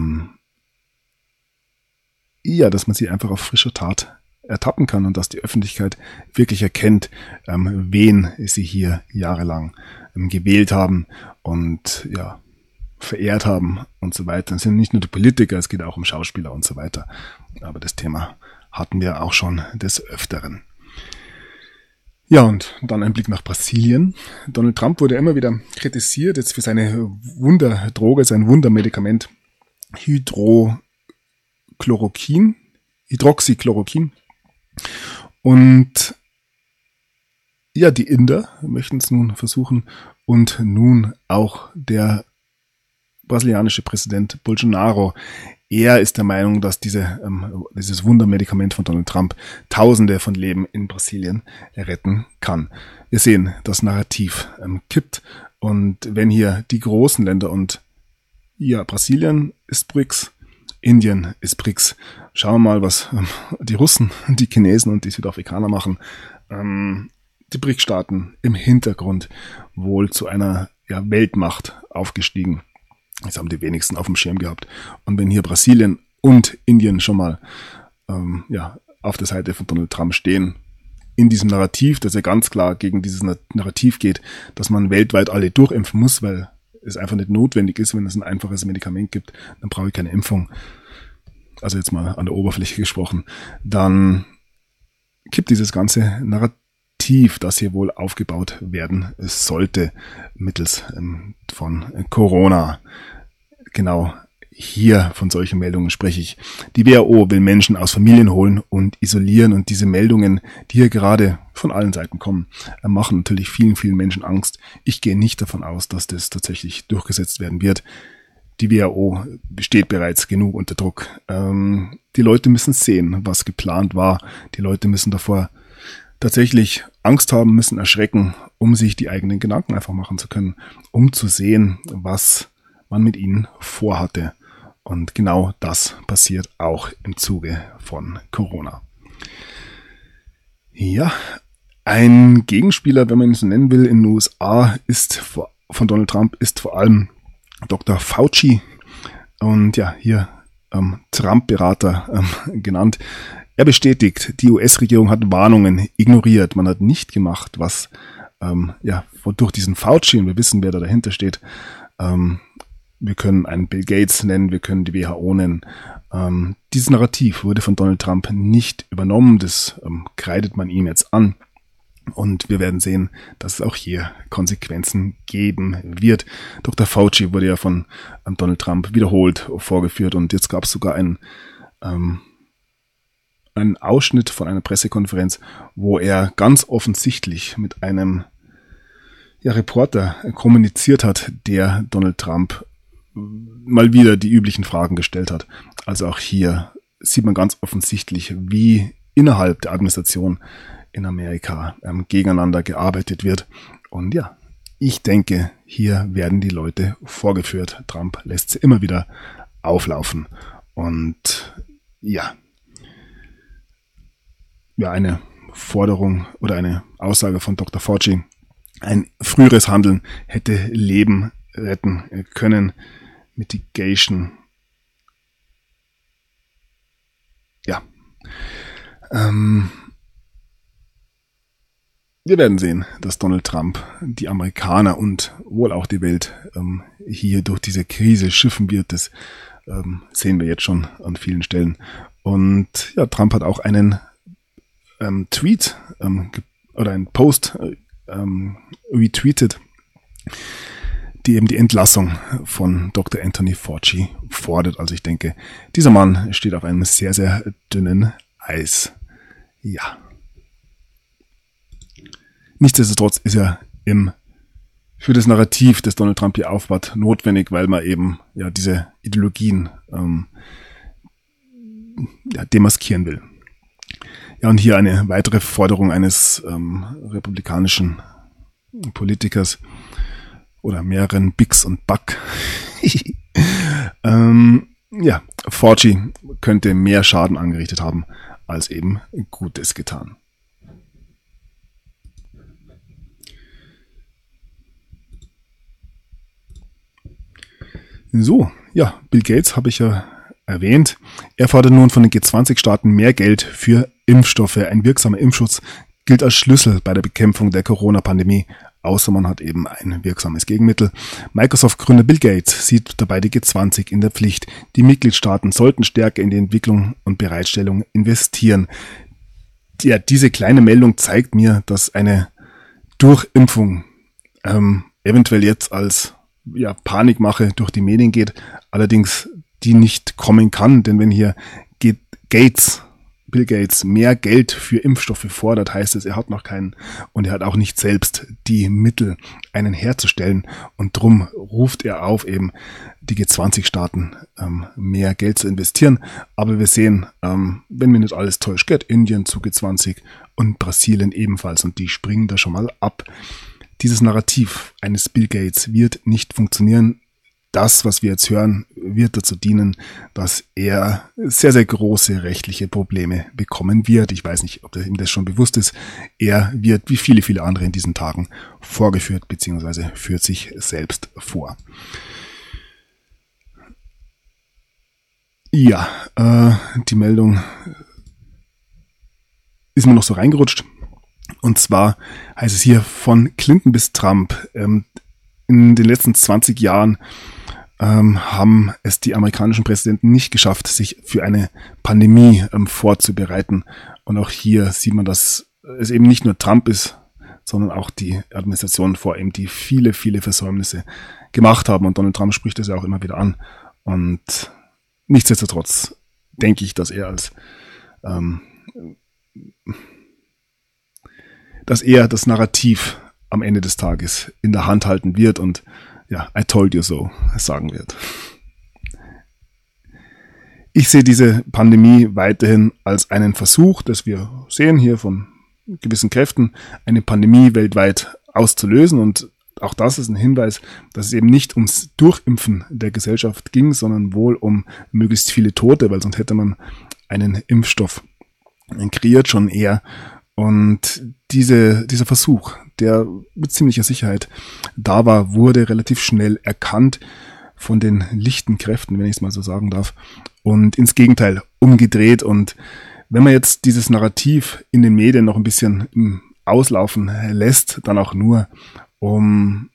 Dass man sie einfach auf frischer Tat ertappen kann und dass die Öffentlichkeit wirklich erkennt, wen sie hier jahrelang gewählt haben und verehrt haben und so weiter. Es sind nicht nur die Politiker, es geht auch um Schauspieler und so weiter. Aber das Thema hatten wir auch schon des Öfteren. Und dann ein Blick nach Brasilien. Donald Trump wurde immer wieder kritisiert jetzt für seine Wunderdroge, sein Wundermedikament Hydroxychloroquin. Und die Inder möchten es nun versuchen und nun auch der brasilianische Präsident Bolsonaro. Er ist der Meinung, dass dieses Wundermedikament von Donald Trump Tausende von Leben in Brasilien retten kann. Wir sehen, das Narrativ kippt und wenn hier die großen Länder und Brasilien ist BRICS, Indien ist BRICS. Schauen wir mal, was die Russen, die Chinesen und die Südafrikaner machen. Die BRICS-Staaten im Hintergrund wohl zu einer Weltmacht aufgestiegen. Das haben die wenigsten auf dem Schirm gehabt. Und wenn hier Brasilien und Indien schon mal auf der Seite von Donald Trump stehen, in diesem Narrativ, dass er ganz klar gegen dieses Narrativ geht, dass man weltweit alle durchimpfen muss, weil es einfach nicht notwendig ist, wenn es ein einfaches Medikament gibt, dann brauche ich keine Impfung. also jetzt mal an der Oberfläche gesprochen, dann kippt dieses ganze Narrativ, das hier wohl aufgebaut werden sollte, mittels von Corona. Genau hier von solchen Meldungen spreche ich. Die WHO will Menschen aus Familien holen und isolieren, und diese Meldungen, die hier gerade von allen Seiten kommen, machen natürlich vielen, vielen Menschen Angst. Ich gehe nicht davon aus, dass das tatsächlich durchgesetzt werden wird. Die WHO steht bereits genug unter Druck. Die Leute müssen sehen, was geplant war. Die Leute müssen davor tatsächlich Angst haben, müssen erschrecken, um sich die eigenen Gedanken einfach machen zu können, um zu sehen, was man mit ihnen vorhatte. Und genau das passiert auch im Zuge von Corona. Ja, ein Gegenspieler, wenn man ihn so nennen will, in den USA von Donald Trump ist vor allem Dr. Fauci, und ja, hier Trump-Berater genannt. Er bestätigt, die US-Regierung hat Warnungen ignoriert. Man hat nicht gemacht, was durch diesen Fauci, und wir wissen, wer da dahinter steht. Wir können einen Bill Gates nennen, wir können die WHO nennen. Dieses Narrativ wurde von Donald Trump nicht übernommen. Das kreidet man ihm jetzt an. Und wir werden sehen, dass es auch hier Konsequenzen geben wird. Dr. Fauci wurde ja von Donald Trump wiederholt vorgeführt, und jetzt gab es sogar einen Ausschnitt von einer Pressekonferenz, wo er ganz offensichtlich mit einem Reporter kommuniziert hat, der Donald Trump mal wieder die üblichen Fragen gestellt hat. Also auch hier sieht man ganz offensichtlich, wie innerhalb der Administration in Amerika gegeneinander gearbeitet wird. Und ja, ich denke, hier werden die Leute vorgeführt. Trump lässt sie immer wieder auflaufen. Und ja, eine Forderung oder eine Aussage von Dr. Fauci: ein früheres Handeln hätte Leben retten können. Mitigation. Ja. Wir werden sehen, dass Donald Trump die Amerikaner und wohl auch die Welt hier durch diese Krise schiffen wird. Das sehen wir jetzt schon an vielen Stellen. Und ja, Trump hat auch einen Tweet oder einen Post retweetet, die eben die Entlassung von Dr. Anthony Fauci fordert. Also ich denke, dieser Mann steht auf einem sehr, sehr dünnen Eis. Ja. Nichtsdestotrotz ist er für das Narrativ, das Donald Trump hier aufbaut, notwendig, weil man eben diese Ideologien demaskieren will. Ja, und hier eine weitere Forderung eines republikanischen Politikers oder mehreren Bigs und Buck. Fauci könnte mehr Schaden angerichtet haben, als eben Gutes getan. So, ja, Bill Gates habe ich ja erwähnt. Er fordert nun von den G20-Staaten mehr Geld für Impfstoffe. Ein wirksamer Impfschutz gilt als Schlüssel bei der Bekämpfung der Corona-Pandemie, außer man hat eben ein wirksames Gegenmittel. Microsoft-Gründer Bill Gates sieht dabei die G20 in der Pflicht. Die Mitgliedstaaten sollten stärker in die Entwicklung und Bereitstellung investieren. Ja, diese kleine Meldung zeigt mir, dass eine Durchimpfung eventuell jetzt als Panikmache durch die Medien geht, allerdings die nicht kommen kann, denn wenn hier Bill Gates mehr Geld für Impfstoffe fordert, heißt es, er hat noch keinen und er hat auch nicht selbst die Mittel, einen herzustellen, und drum ruft er auf, eben die G20-Staaten mehr Geld zu investieren. Aber wir sehen, wenn mir nicht alles täuscht, geht Indien zu G20 und Brasilien ebenfalls, und die springen da schon mal ab. Dieses Narrativ eines Bill Gates wird nicht funktionieren. Das, was wir jetzt hören, wird dazu dienen, dass er sehr, sehr große rechtliche Probleme bekommen wird. Ich weiß nicht, ob ihm das schon bewusst ist. Er wird, wie viele, viele andere in diesen Tagen, vorgeführt bzw. führt sich selbst vor. Ja, die Meldung ist mir noch so reingerutscht. Und zwar heißt es hier von Clinton bis Trump. In den letzten 20 Jahren haben es die amerikanischen Präsidenten nicht geschafft, sich für eine Pandemie vorzubereiten. Und auch hier sieht man, dass es eben nicht nur Trump ist, sondern auch die Administration vor ihm, die viele, viele Versäumnisse gemacht haben. Und Donald Trump spricht das ja auch immer wieder an. Und nichtsdestotrotz denke ich, dass er das Narrativ am Ende des Tages in der Hand halten wird und ja, I told you so sagen wird. Ich sehe diese Pandemie weiterhin als einen Versuch, dass wir sehen hier von gewissen Kräften, eine Pandemie weltweit auszulösen, und auch das ist ein Hinweis, dass es eben nicht ums Durchimpfen der Gesellschaft ging, sondern wohl um möglichst viele Tote, weil sonst hätte man einen Impfstoff kreiert schon eher. Und dieser Versuch, der mit ziemlicher Sicherheit da war, wurde relativ schnell erkannt von den lichten Kräften, wenn ich es mal so sagen darf, und ins Gegenteil umgedreht. Und wenn man jetzt dieses Narrativ in den Medien noch ein bisschen auslaufen lässt, dann auch nur, um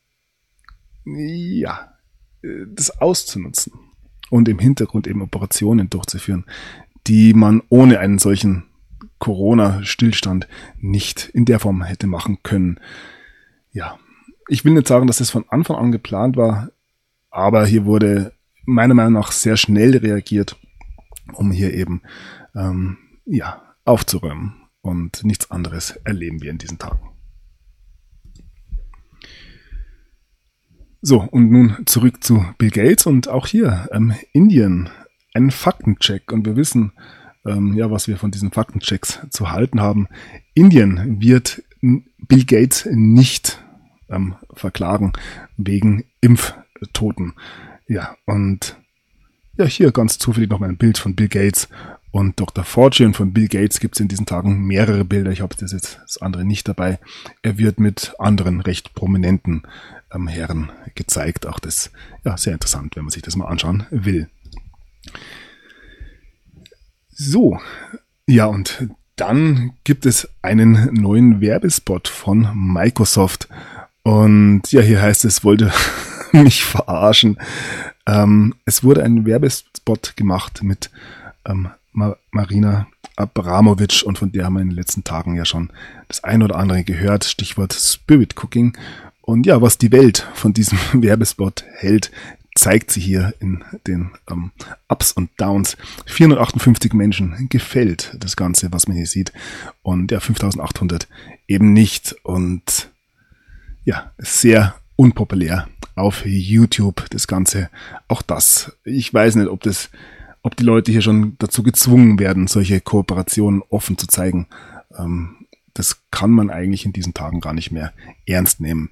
ja, das auszunutzen und im Hintergrund eben Operationen durchzuführen, die man ohne einen solchen Corona-Stillstand nicht in der Form hätte machen können. Ja, ich will nicht sagen, dass das von Anfang an geplant war, aber hier wurde meiner Meinung nach sehr schnell reagiert, um hier eben aufzuräumen, und nichts anderes erleben wir in diesen Tagen. So, und nun zurück zu Bill Gates und auch hier Indien, ein Faktencheck, und wir wissen, was wir von diesen Faktenchecks zu halten haben. Indien wird Bill Gates nicht verklagen wegen Impftoten. Ja, und ja, hier ganz zufällig noch mal ein Bild von Bill Gates und Dr. Fauci. Und von Bill Gates gibt es in diesen Tagen mehrere Bilder. Ich habe das andere nicht dabei. Er wird mit anderen recht prominenten Herren gezeigt. Auch das, ja, sehr interessant, wenn man sich das mal anschauen will. So, ja, und dann gibt es einen neuen Werbespot von Microsoft. Und ja, hier heißt es, wollte mich verarschen. Es wurde ein Werbespot gemacht mit Marina Abramovic, und von der haben wir in den letzten Tagen ja schon das ein oder andere gehört, Stichwort Spirit Cooking. Und ja, was die Welt von diesem Werbespot hält, zeigt sie hier in den Ups und Downs. 458 Menschen gefällt das Ganze, was man hier sieht, und ja, 5800 eben nicht, und ja, sehr unpopulär auf YouTube das Ganze. Auch das, ich weiß nicht, ob die Leute hier schon dazu gezwungen werden, solche Kooperationen offen zu zeigen. Das kann man eigentlich in diesen Tagen gar nicht mehr ernst nehmen.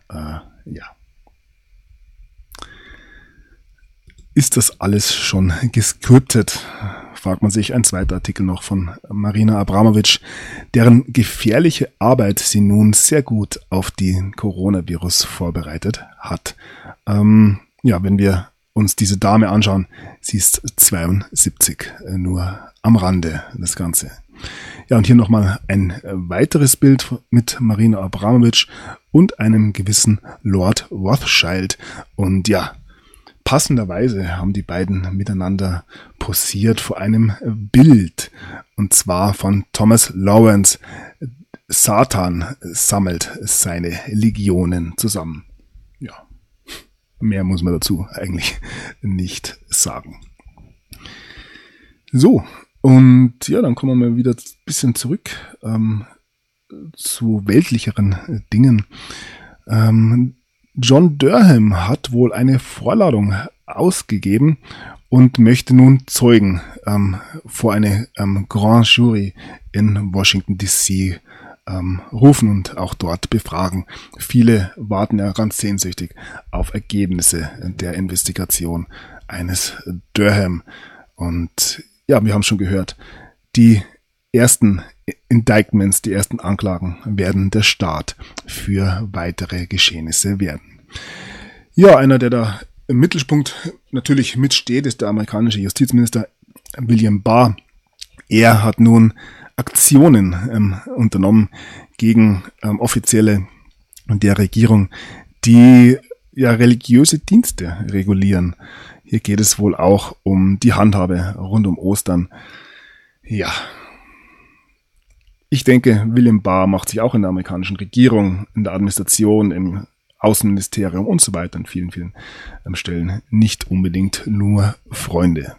Ist das alles schon gescriptet? Fragt man sich. Ein zweiter Artikel noch von Marina Abramovic, deren gefährliche Arbeit sie nun sehr gut auf den Coronavirus vorbereitet hat. Wenn wir uns diese Dame anschauen, sie ist 72, nur am Rande das Ganze. Ja, und hier nochmal ein weiteres Bild mit Marina Abramovic und einem gewissen Lord Rothschild. Und ja, passenderweise haben die beiden miteinander posiert vor einem Bild, und zwar von Thomas Lawrence. Satan sammelt seine Legionen zusammen. Ja, mehr muss man dazu eigentlich nicht sagen. So, und ja, dann kommen wir mal wieder ein bisschen zurück zu weltlicheren Dingen. John Durham hat wohl eine Vorladung ausgegeben und möchte nun Zeugen vor eine Grand Jury in Washington DC rufen und auch dort befragen. Viele warten ja ganz sehnsüchtig auf Ergebnisse der Investigation eines Durham. Und ja, wir haben schon gehört, die ersten Indictments, die ersten Anklagen werden der Start für weitere Geschehnisse werden. Ja, einer, der da im Mittelpunkt natürlich mitsteht, ist der amerikanische Justizminister William Barr. Er hat nun Aktionen unternommen gegen Offizielle der Regierung, die ja religiöse Dienste regulieren. Hier geht es wohl auch um die Handhabe rund um Ostern. Ja, ich denke, William Barr macht sich auch in der amerikanischen Regierung, in der Administration, im Außenministerium und so weiter an vielen, vielen Stellen nicht unbedingt nur Freunde.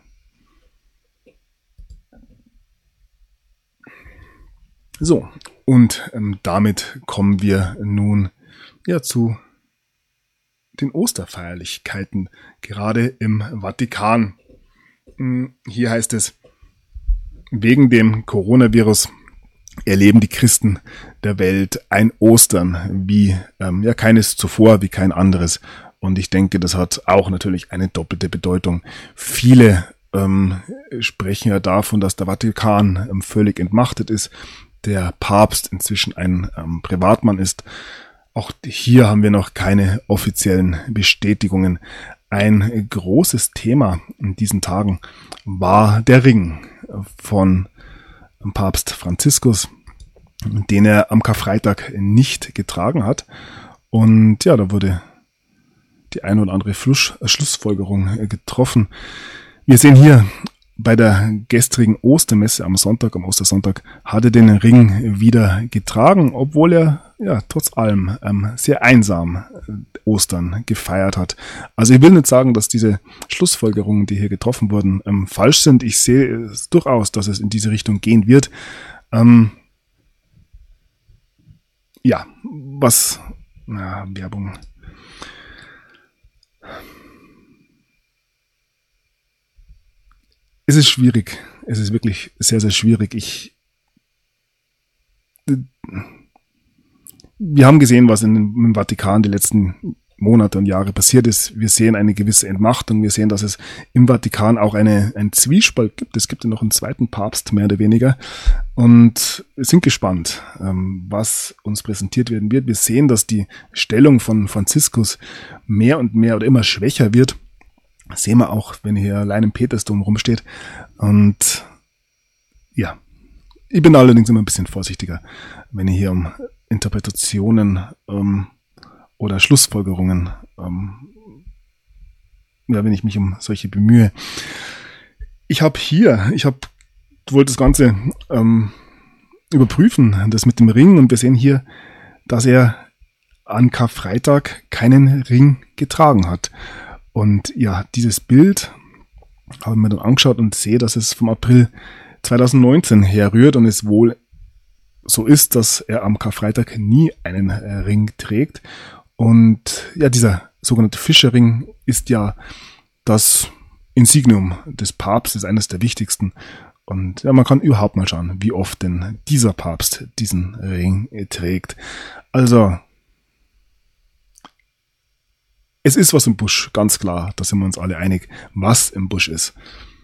So, und damit kommen wir nun ja zu den Osterfeierlichkeiten, gerade im Vatikan. Hier heißt es, wegen dem Coronavirus erleben die Christen der Welt ein Ostern wie keines zuvor, wie kein anderes. Und ich denke, das hat auch natürlich eine doppelte Bedeutung. Viele sprechen ja davon, dass der Vatikan völlig entmachtet ist, der Papst inzwischen ein Privatmann ist. Auch hier haben wir noch keine offiziellen Bestätigungen. Ein großes Thema in diesen Tagen war der Ring von Papst Franziskus, den er am Karfreitag nicht getragen hat. Und ja, da wurde die eine oder andere Schlussfolgerung getroffen. Wir sehen hier bei der gestrigen Ostermesse am Ostersonntag, hat er den Ring wieder getragen, obwohl er ja trotz allem sehr einsam Ostern gefeiert hat. Also ich will nicht sagen, dass diese Schlussfolgerungen, die hier getroffen wurden, falsch sind. Ich sehe es durchaus, dass es in diese Richtung gehen wird. Werbung. Es ist schwierig. Es ist wirklich sehr, sehr schwierig. Wir haben gesehen, was im Vatikan die letzten Monate und Jahre passiert ist. Wir sehen eine gewisse Entmachtung. Wir sehen, dass es im Vatikan auch einen Zwiespalt gibt. Es gibt ja noch einen zweiten Papst, mehr oder weniger. Und wir sind gespannt, was uns präsentiert werden wird. Wir sehen, dass die Stellung von Franziskus mehr und mehr oder immer schwächer wird. Das sehen wir auch, wenn hier allein im Petersdom rumsteht. Und ja, ich bin allerdings immer ein bisschen vorsichtiger, wenn ich hier um Interpretationen oder Schlussfolgerungen, wenn ich mich um solche bemühe. Ich wollte das Ganze überprüfen, das mit dem Ring, und wir sehen hier, dass er an Karfreitag keinen Ring getragen hat. Und ja, dieses Bild habe ich mir dann angeschaut und sehe, dass es vom April 2019 herrührt und es wohl so ist, dass er am Karfreitag nie einen Ring trägt. Und ja, dieser sogenannte Fischerring ist ja das Insignium des Papstes, eines der wichtigsten. Und ja, man kann überhaupt mal schauen, wie oft denn dieser Papst diesen Ring trägt. Also, es ist was im Busch, ganz klar, da sind wir uns alle einig, was im Busch ist.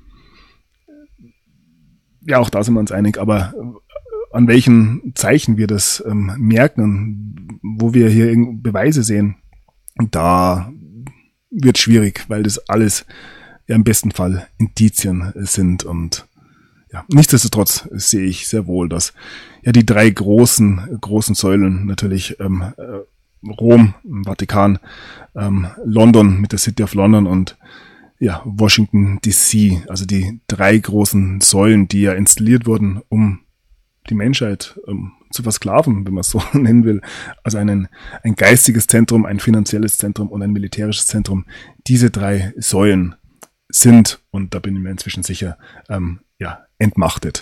Ja, auch da sind wir uns einig, aber an welchen Zeichen wir das merken, wo wir hier Beweise sehen, da wird schwierig, weil das alles ja im besten Fall Indizien sind. Und ja, nichtsdestotrotz sehe ich sehr wohl, dass ja die drei großen Säulen natürlich Rom, Vatikan, London mit der City of London und ja, Washington DC, also die drei großen Säulen, die ja installiert wurden, um die Menschheit zu versklaven, wenn man es so nennen will. Also ein geistiges Zentrum, ein finanzielles Zentrum und ein militärisches Zentrum. Diese drei Säulen sind, und da bin ich mir inzwischen sicher, entmachtet.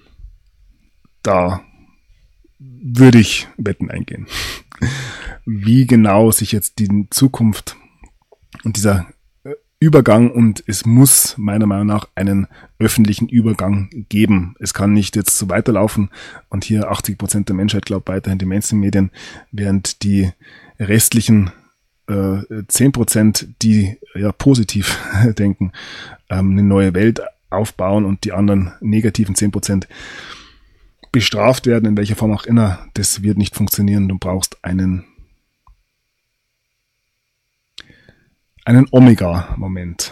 Da würde ich Wetten eingehen. Wie genau sich jetzt die Zukunft und dieser Übergang, und es muss meiner Meinung nach einen öffentlichen Übergang geben. Es kann nicht jetzt so weiterlaufen und hier 80% der Menschheit glaubt weiterhin die Mainstream-Medien, während die restlichen 10%, die ja positiv denken, eine neue Welt aufbauen und die anderen negativen 10% bestraft werden, in welcher Form auch immer. Das wird nicht funktionieren. Du brauchst einen Omega-Moment.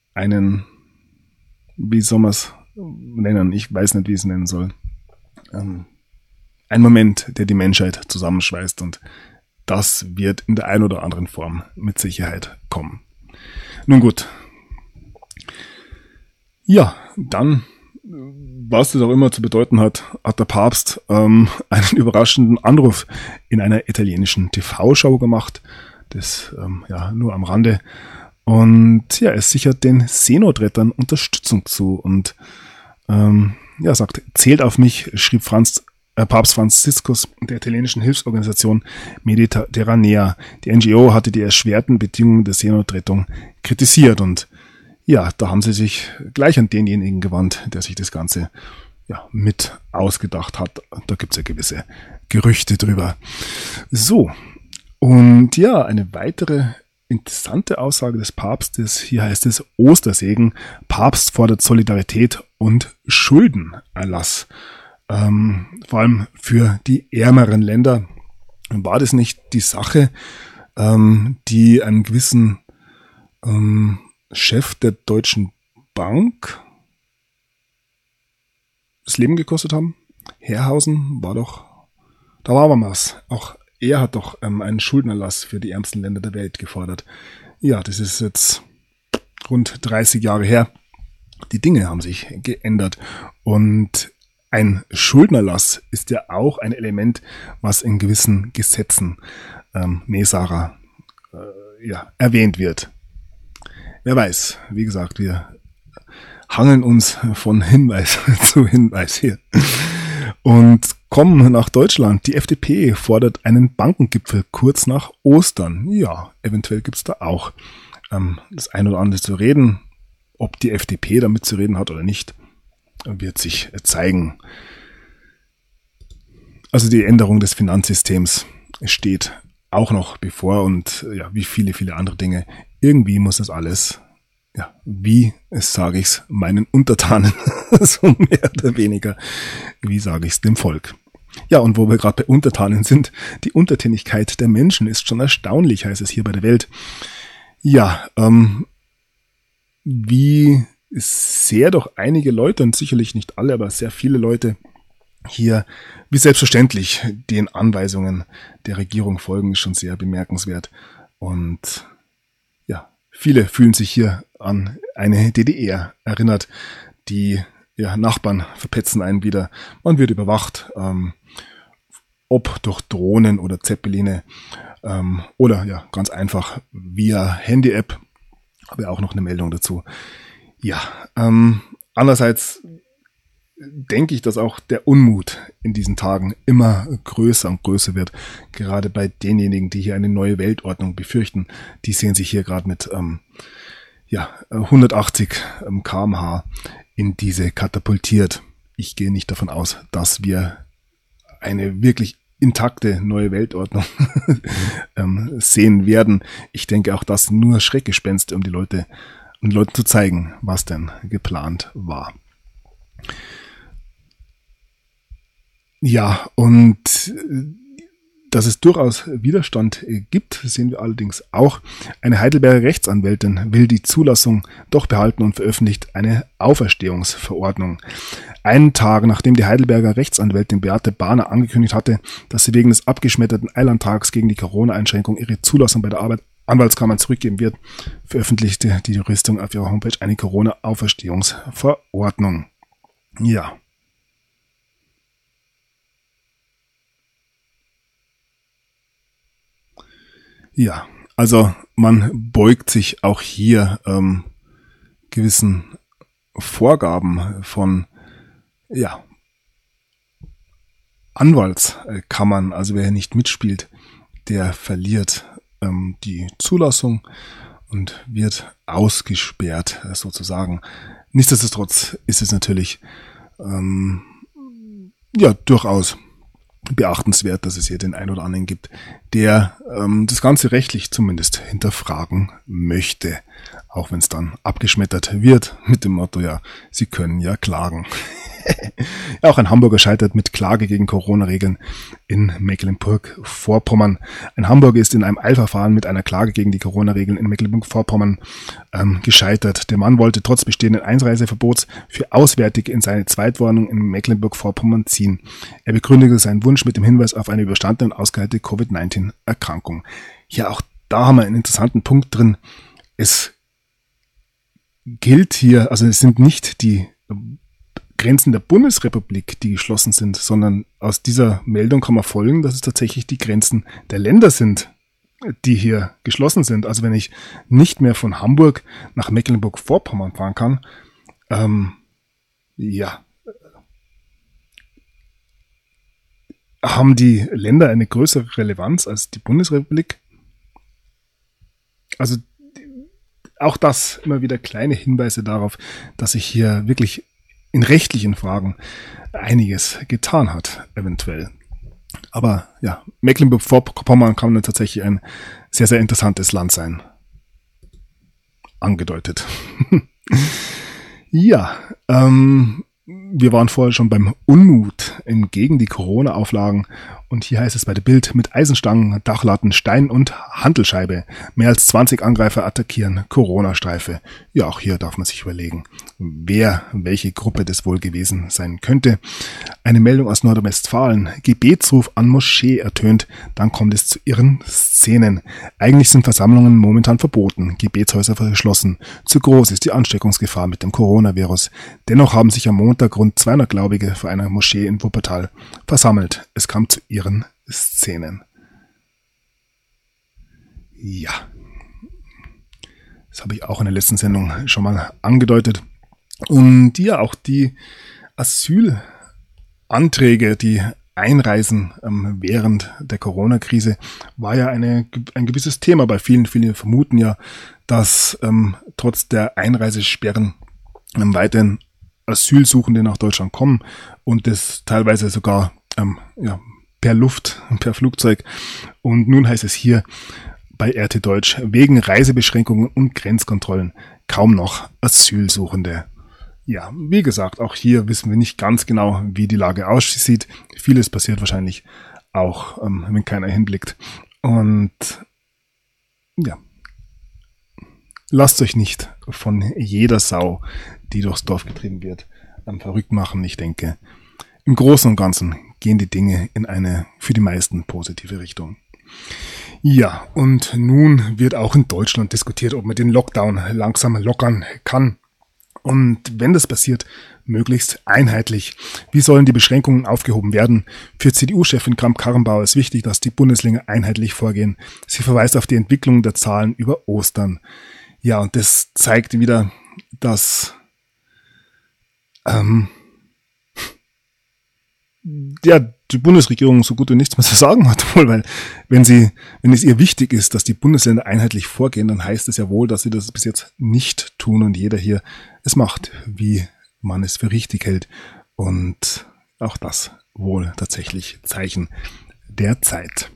Wie soll man es nennen? Ich weiß nicht, wie ich es nennen soll. Ein Moment, der die Menschheit zusammenschweißt, und das wird in der einen oder anderen Form mit Sicherheit kommen. Nun gut. Ja, dann, was das auch immer zu bedeuten hat, hat der Papst einen überraschenden Anruf in einer italienischen TV-Show gemacht. Das nur am Rande. Und ja, es sichert den Seenotrettern Unterstützung zu und sagt, zählt auf mich, schrieb Papst Franziskus der italienischen Hilfsorganisation Mediterranea. Die NGO hatte die erschwerten Bedingungen der Seenotrettung kritisiert und ja, da haben sie sich gleich an denjenigen gewandt, der sich das Ganze mit ausgedacht hat. Da gibt's ja gewisse Gerüchte drüber. So, und ja, eine weitere interessante Aussage des Papstes, hier heißt es Ostersegen, Papst fordert Solidarität und Schuldenerlass. Vor allem für die ärmeren Länder. War das nicht die Sache, die einen gewissen Chef der Deutschen Bank das Leben gekostet haben? Herrhausen da war mal was. Auch er hat doch einen Schuldenerlass für die ärmsten Länder der Welt gefordert. Ja, das ist jetzt rund 30 Jahre her. Die Dinge haben sich geändert und ein Schuldenerlass ist ja auch ein Element, was in gewissen Gesetzen, erwähnt wird. Wer weiß, wie gesagt, wir hangeln uns von Hinweis zu Hinweis hier und kommen nach Deutschland. Die FDP fordert einen Bankengipfel kurz nach Ostern. Ja, eventuell gibt's da auch das ein oder andere zu reden. Ob die FDP damit zu reden hat oder nicht, wird sich zeigen. Also die Änderung des Finanzsystems steht auch noch bevor und wie viele, viele andere Dinge. Irgendwie muss das alles, meinen Untertanen, so mehr oder weniger, wie sage ich es dem Volk. Ja, und wo wir gerade bei Untertanen sind, die Untertänigkeit der Menschen ist schon erstaunlich, heißt es hier bei der Welt. Ja, wie sehr doch einige Leute, und sicherlich nicht alle, aber sehr viele Leute hier, wie selbstverständlich den Anweisungen der Regierung folgen, ist schon sehr bemerkenswert. Und viele fühlen sich hier an eine DDR erinnert. Die Nachbarn verpetzen einen wieder. Man wird überwacht, ob durch Drohnen oder Zeppeline oder ganz einfach via Handy-App. Habe ja auch noch eine Meldung dazu. Ja, andererseits denke ich, dass auch der Unmut in diesen Tagen immer größer und größer wird. Gerade bei denjenigen, die hier eine neue Weltordnung befürchten, die sehen sich hier gerade mit 180 km/h in diese katapultiert. Ich gehe nicht davon aus, dass wir eine wirklich intakte neue Weltordnung sehen werden. Ich denke auch, dass nur Schreckgespenste, um den Leuten zu zeigen, was denn geplant war. Ja, und dass es durchaus Widerstand gibt, sehen wir allerdings auch. Eine Heidelberger Rechtsanwältin will die Zulassung doch behalten und veröffentlicht eine Auferstehungsverordnung. Einen Tag, nachdem die Heidelberger Rechtsanwältin Beate Bahner angekündigt hatte, dass sie wegen des abgeschmetterten Eilantrags gegen die Corona-Einschränkung ihre Zulassung bei der Anwaltskammer zurückgeben wird, veröffentlichte die Juristin auf ihrer Homepage eine Corona-Auferstehungsverordnung. Ja. Ja, also man beugt sich auch hier gewissen Vorgaben von Anwaltskammern. Also wer hier nicht mitspielt, der verliert die Zulassung und wird ausgesperrt sozusagen. Nichtsdestotrotz ist es natürlich durchaus beachtenswert, dass es hier den einen oder anderen gibt, der das Ganze rechtlich zumindest hinterfragen möchte, auch wenn es dann abgeschmettert wird mit dem Motto, ja, Sie können ja klagen. Auch ein Hamburger scheitert mit Klage gegen Corona-Regeln in Mecklenburg-Vorpommern. Ein Hamburger ist in einem Eilverfahren mit einer Klage gegen die Corona-Regeln in Mecklenburg-Vorpommern gescheitert. Der Mann wollte trotz bestehenden Einreiseverbots für Auswärtige in seine Zweitwohnung in Mecklenburg-Vorpommern ziehen. Er begründete seinen Wunsch mit dem Hinweis auf eine überstandene und ausgeheilte Covid-19-Erkrankung. Ja, auch da haben wir einen interessanten Punkt drin. Es gilt hier, also es sind nicht die Grenzen der Bundesrepublik, die geschlossen sind, sondern aus dieser Meldung kann man folgen, dass es tatsächlich die Grenzen der Länder sind, die hier geschlossen sind. Also wenn ich nicht mehr von Hamburg nach Mecklenburg-Vorpommern fahren kann, haben die Länder eine größere Relevanz als die Bundesrepublik? Also auch das immer wieder kleine Hinweise darauf, dass sich hier wirklich in rechtlichen Fragen einiges getan hat, eventuell. Aber ja, Mecklenburg-Vorpommern kann dann tatsächlich ein sehr, sehr interessantes Land sein. Angedeutet. Ja, wir waren vorher schon beim Unmut gegen die Corona-Auflagen und hier heißt es bei der Bild: mit Eisenstangen, Dachlatten, Stein und Hantelscheibe. Mehr als 20 Angreifer attackieren Corona-Streife. Ja, auch hier darf man sich überlegen, welche Gruppe das wohl gewesen sein könnte. Eine Meldung aus Nordrhein-Westfalen: Gebetsruf an Moschee ertönt, dann kommt es zu irren Szenen. Eigentlich sind Versammlungen momentan verboten, Gebetshäuser verschlossen. Zu groß ist die Ansteckungsgefahr mit dem Coronavirus. Dennoch haben sich am Montag rund 200 Gläubige vor einer Moschee in Wuppertal versammelt. Es kam zu irren Szenen. Ja, das habe ich auch in der letzten Sendung schon mal angedeutet. Und ja, auch die Asylanträge, die Einreisen während der Corona-Krise war ja ein gewisses Thema bei vielen. Viele vermuten ja, dass trotz der Einreisesperren weiterhin Asylsuchende nach Deutschland kommen und das teilweise sogar per Luft, per Flugzeug. Und nun heißt es hier bei RT Deutsch: wegen Reisebeschränkungen und Grenzkontrollen kaum noch Asylsuchende. Ja, wie gesagt, auch hier wissen wir nicht ganz genau, wie die Lage aussieht. Vieles passiert wahrscheinlich auch, wenn keiner hinblickt. Und ja, lasst euch nicht von jeder Sau, die durchs Dorf getrieben wird, verrückt machen. Ich denke, im Großen und Ganzen gehen die Dinge in eine für die meisten positive Richtung. Ja, und nun wird auch in Deutschland diskutiert, ob man den Lockdown langsam lockern kann. Und wenn das passiert, möglichst einheitlich. Wie sollen die Beschränkungen aufgehoben werden? Für CDU-Chefin Kramp-Karrenbauer ist wichtig, dass die Bundesländer einheitlich vorgehen. Sie verweist auf die Entwicklung der Zahlen über Ostern. Ja, und das zeigt wieder, dass die Bundesregierung so gut wie nichts mehr zu sagen hat, wohl, weil wenn es ihr wichtig ist, dass die Bundesländer einheitlich vorgehen, dann heißt es ja wohl, dass sie das bis jetzt nicht tun und jeder hier es macht, wie man es für richtig hält. Und auch das wohl tatsächlich Zeichen der Zeit.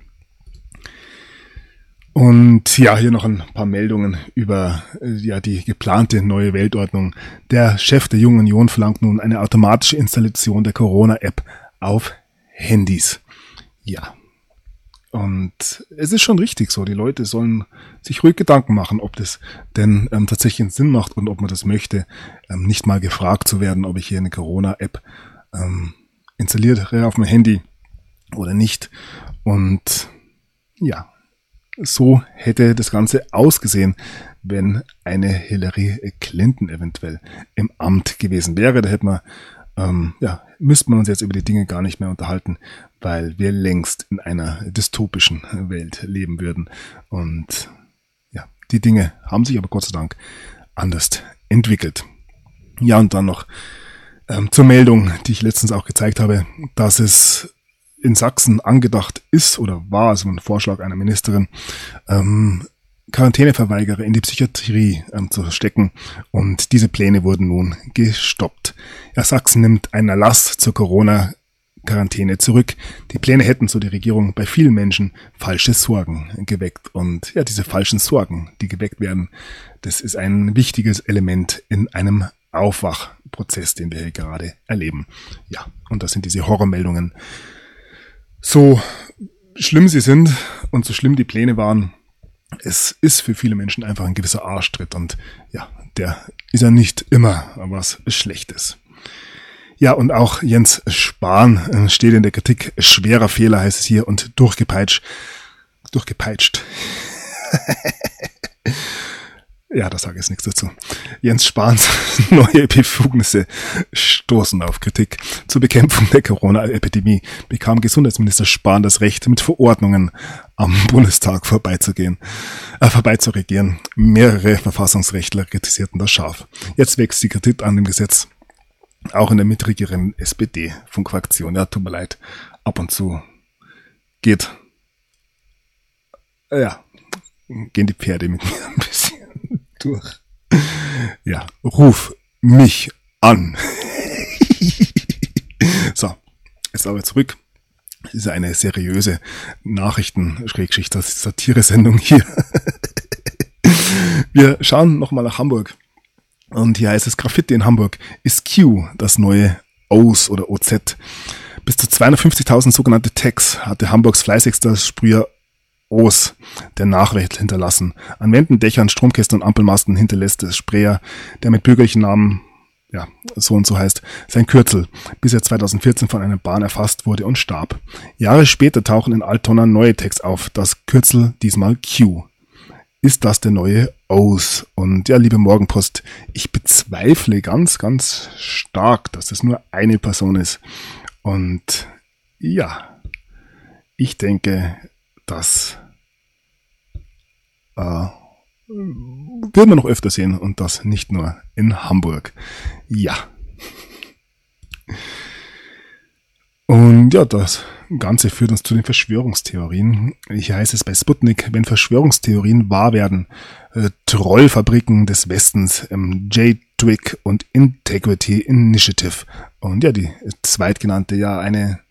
Und ja, hier noch ein paar Meldungen über die geplante neue Weltordnung. Der Chef der Jungen Union verlangt nun eine automatische Installation der Corona-App auf Handys. Ja, und es ist schon richtig so. Die Leute sollen sich ruhig Gedanken machen, ob das denn tatsächlich einen Sinn macht und ob man das möchte, nicht mal gefragt zu werden, ob ich hier eine Corona-App installiere auf mein Handy oder nicht. Und ja, so hätte das Ganze ausgesehen, wenn eine Hillary Clinton eventuell im Amt gewesen wäre. Da hätte man müsste man uns jetzt über die Dinge gar nicht mehr unterhalten, weil wir längst in einer dystopischen Welt leben würden. Und ja, die Dinge haben sich aber Gott sei Dank anders entwickelt. Ja, und dann noch zur Meldung, die ich letztens auch gezeigt habe, dass es in Sachsen angedacht ist oder war, also ein Vorschlag einer Ministerin, Quarantäneverweigerer in die Psychiatrie zu stecken, und diese Pläne wurden nun gestoppt. Ja, Sachsen nimmt einen Erlass zur Corona-Quarantäne zurück. Die Pläne hätten, so die Regierung, bei vielen Menschen falsche Sorgen geweckt. Und ja, diese falschen Sorgen, die geweckt werden, das ist ein wichtiges Element in einem Aufwachprozess, den wir hier gerade erleben. Ja, und das sind diese Horrormeldungen. So schlimm sie sind und so schlimm die Pläne waren, es ist für viele Menschen einfach ein gewisser Arschtritt und ja, der ist ja nicht immer was Schlechtes. Ja, und auch Jens Spahn steht in der Kritik. Schwerer Fehler heißt es hier und durchgepeitscht. Ja, da sage ich jetzt nichts dazu. Jens Spahns neue Befugnisse stoßen auf Kritik. Zur Bekämpfung der Corona-Epidemie bekam Gesundheitsminister Spahn das Recht, mit Verordnungen am Bundestag vorbeizuregieren. Mehrere Verfassungsrechtler kritisierten das scharf. Jetzt wächst die Kritik an dem Gesetz, auch in der mitregierenden SPD-Funkfraktion. Ja, tut mir leid, ab und zu gehen die Pferde mit mir ein bisschen durch. Ja, ruf mich an. So, jetzt aber zurück. Das ist eine seriöse Nachrichten-Satire-Sendung hier. Wir schauen nochmal nach Hamburg. Und hier heißt es, Graffiti in Hamburg ist Q, das neue O's oder OZ. Bis zu 250.000 sogenannte Tags hatte Hamburgs fleißigster Sprüher O's der Nachwelt hinterlassen. An Wänden, Dächern, Stromkästen und Ampelmasten hinterlässt der Sprayer, der mit bürgerlichen Namen, ja, so und so heißt, sein Kürzel, bis er 2014 von einer Bahn erfasst wurde und starb. Jahre später tauchen in Altona neue Tags auf, das Kürzel diesmal Q. Ist das der neue O's? Und ja, liebe Morgenpost, ich bezweifle ganz, ganz stark, dass es nur eine Person ist. Und ja, ich denke, das werden wir noch öfter sehen und das nicht nur in Hamburg. Ja. Und ja, das Ganze führt uns zu den Verschwörungstheorien. Hier heißt es bei Sputnik, wenn Verschwörungstheorien wahr werden, Trollfabriken des Westens, J-Twig und Integrity Initiative. Und ja, die zweitgenannte, ja,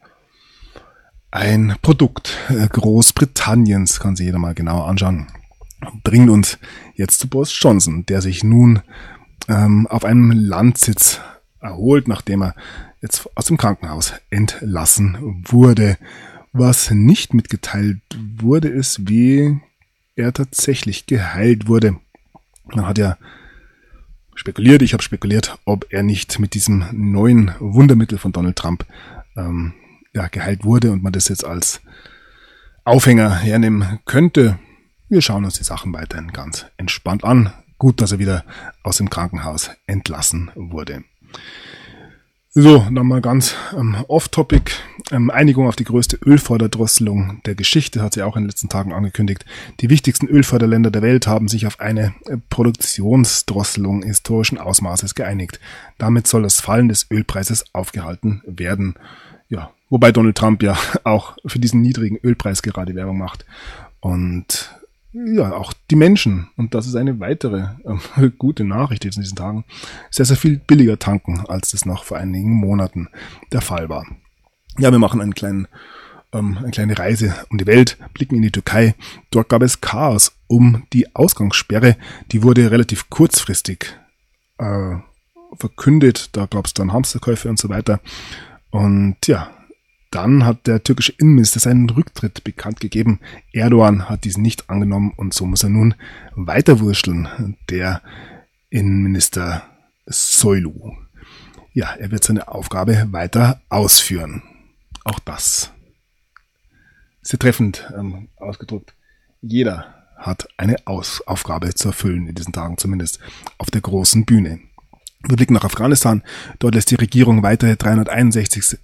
ein Produkt Großbritanniens, kann sich jeder mal genauer anschauen, bringt uns jetzt zu Boris Johnson, der sich nun auf einem Landsitz erholt, nachdem er jetzt aus dem Krankenhaus entlassen wurde. Was nicht mitgeteilt wurde, ist, wie er tatsächlich geheilt wurde. Man hat ja spekuliert, ich habe spekuliert, ob er nicht mit diesem neuen Wundermittel von Donald Trump geheilt wurde und man das jetzt als Aufhänger hernehmen könnte. Wir schauen uns die Sachen weiterhin ganz entspannt an. Gut, dass er wieder aus dem Krankenhaus entlassen wurde. So, dann mal ganz off-topic. Einigung auf die größte Ölförderdrosselung der Geschichte hat sie auch in den letzten Tagen angekündigt. Die wichtigsten Ölförderländer der Welt haben sich auf eine Produktionsdrosselung historischen Ausmaßes geeinigt. Damit soll das Fallen des Ölpreises aufgehalten werden. Ja, wobei Donald Trump ja auch für diesen niedrigen Ölpreis gerade Werbung macht. Und ja, auch die Menschen, und das ist eine weitere gute Nachricht jetzt in diesen Tagen, sehr, sehr viel billiger tanken, als das noch vor einigen Monaten der Fall war. Ja, wir machen eine kleine Reise um die Welt, blicken in die Türkei. Dort gab es Chaos um die Ausgangssperre. Die wurde relativ kurzfristig verkündet. Da gab es dann Hamsterkäufe und so weiter. Und ja, dann hat der türkische Innenminister seinen Rücktritt bekannt gegeben. Erdogan hat diesen nicht angenommen und so muss er nun weiterwurschteln, der Innenminister Soylu. Ja, er wird seine Aufgabe weiter ausführen. Auch das ist sehr treffend ausgedrückt. Jeder hat eine Aufgabe zu erfüllen in diesen Tagen, zumindest auf der großen Bühne. Wir blicken nach Afghanistan. Dort lässt die Regierung weitere 361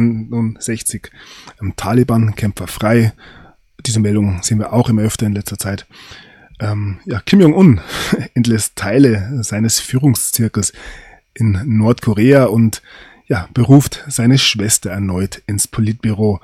Taliban-Kämpfer frei. Diese Meldung sehen wir auch immer öfter in letzter Zeit. Kim Jong-un entlässt Teile seines Führungszirkels in Nordkorea und beruft seine Schwester erneut ins Politbüro.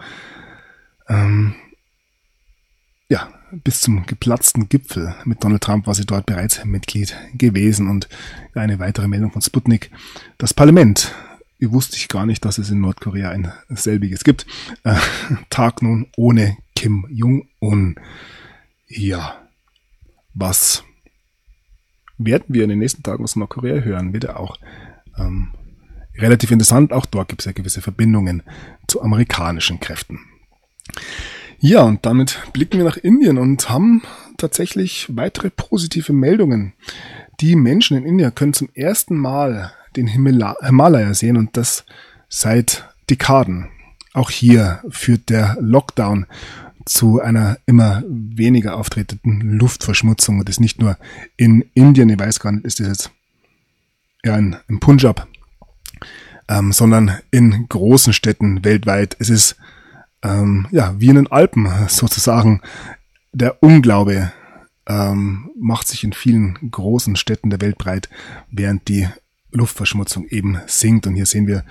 Bis zum geplatzten Gipfel mit Donald Trump war sie dort bereits Mitglied gewesen. Und eine weitere Meldung von Sputnik. Das Parlament, wusste ich gar nicht, dass es in Nordkorea ein selbiges gibt, Tag nun ohne Kim Jong-un. Ja, was werden wir in den nächsten Tagen aus Nordkorea hören. Wird ja auch relativ interessant. Auch dort gibt es ja gewisse Verbindungen zu amerikanischen Kräften. Ja, und damit blicken wir nach Indien und haben tatsächlich weitere positive Meldungen. Die Menschen in Indien können zum ersten Mal den Himalaya sehen und das seit Dekaden. Auch hier führt der Lockdown zu einer immer weniger auftretenden Luftverschmutzung. Und das nicht nur in Indien, ich weiß gar nicht, ist das jetzt ja in Punjab, sondern in großen Städten weltweit. Es ist wie in den Alpen sozusagen. Der Unglaube macht sich in vielen großen Städten der Welt breit, während die Luftverschmutzung eben sinkt. Und hier sehen wir,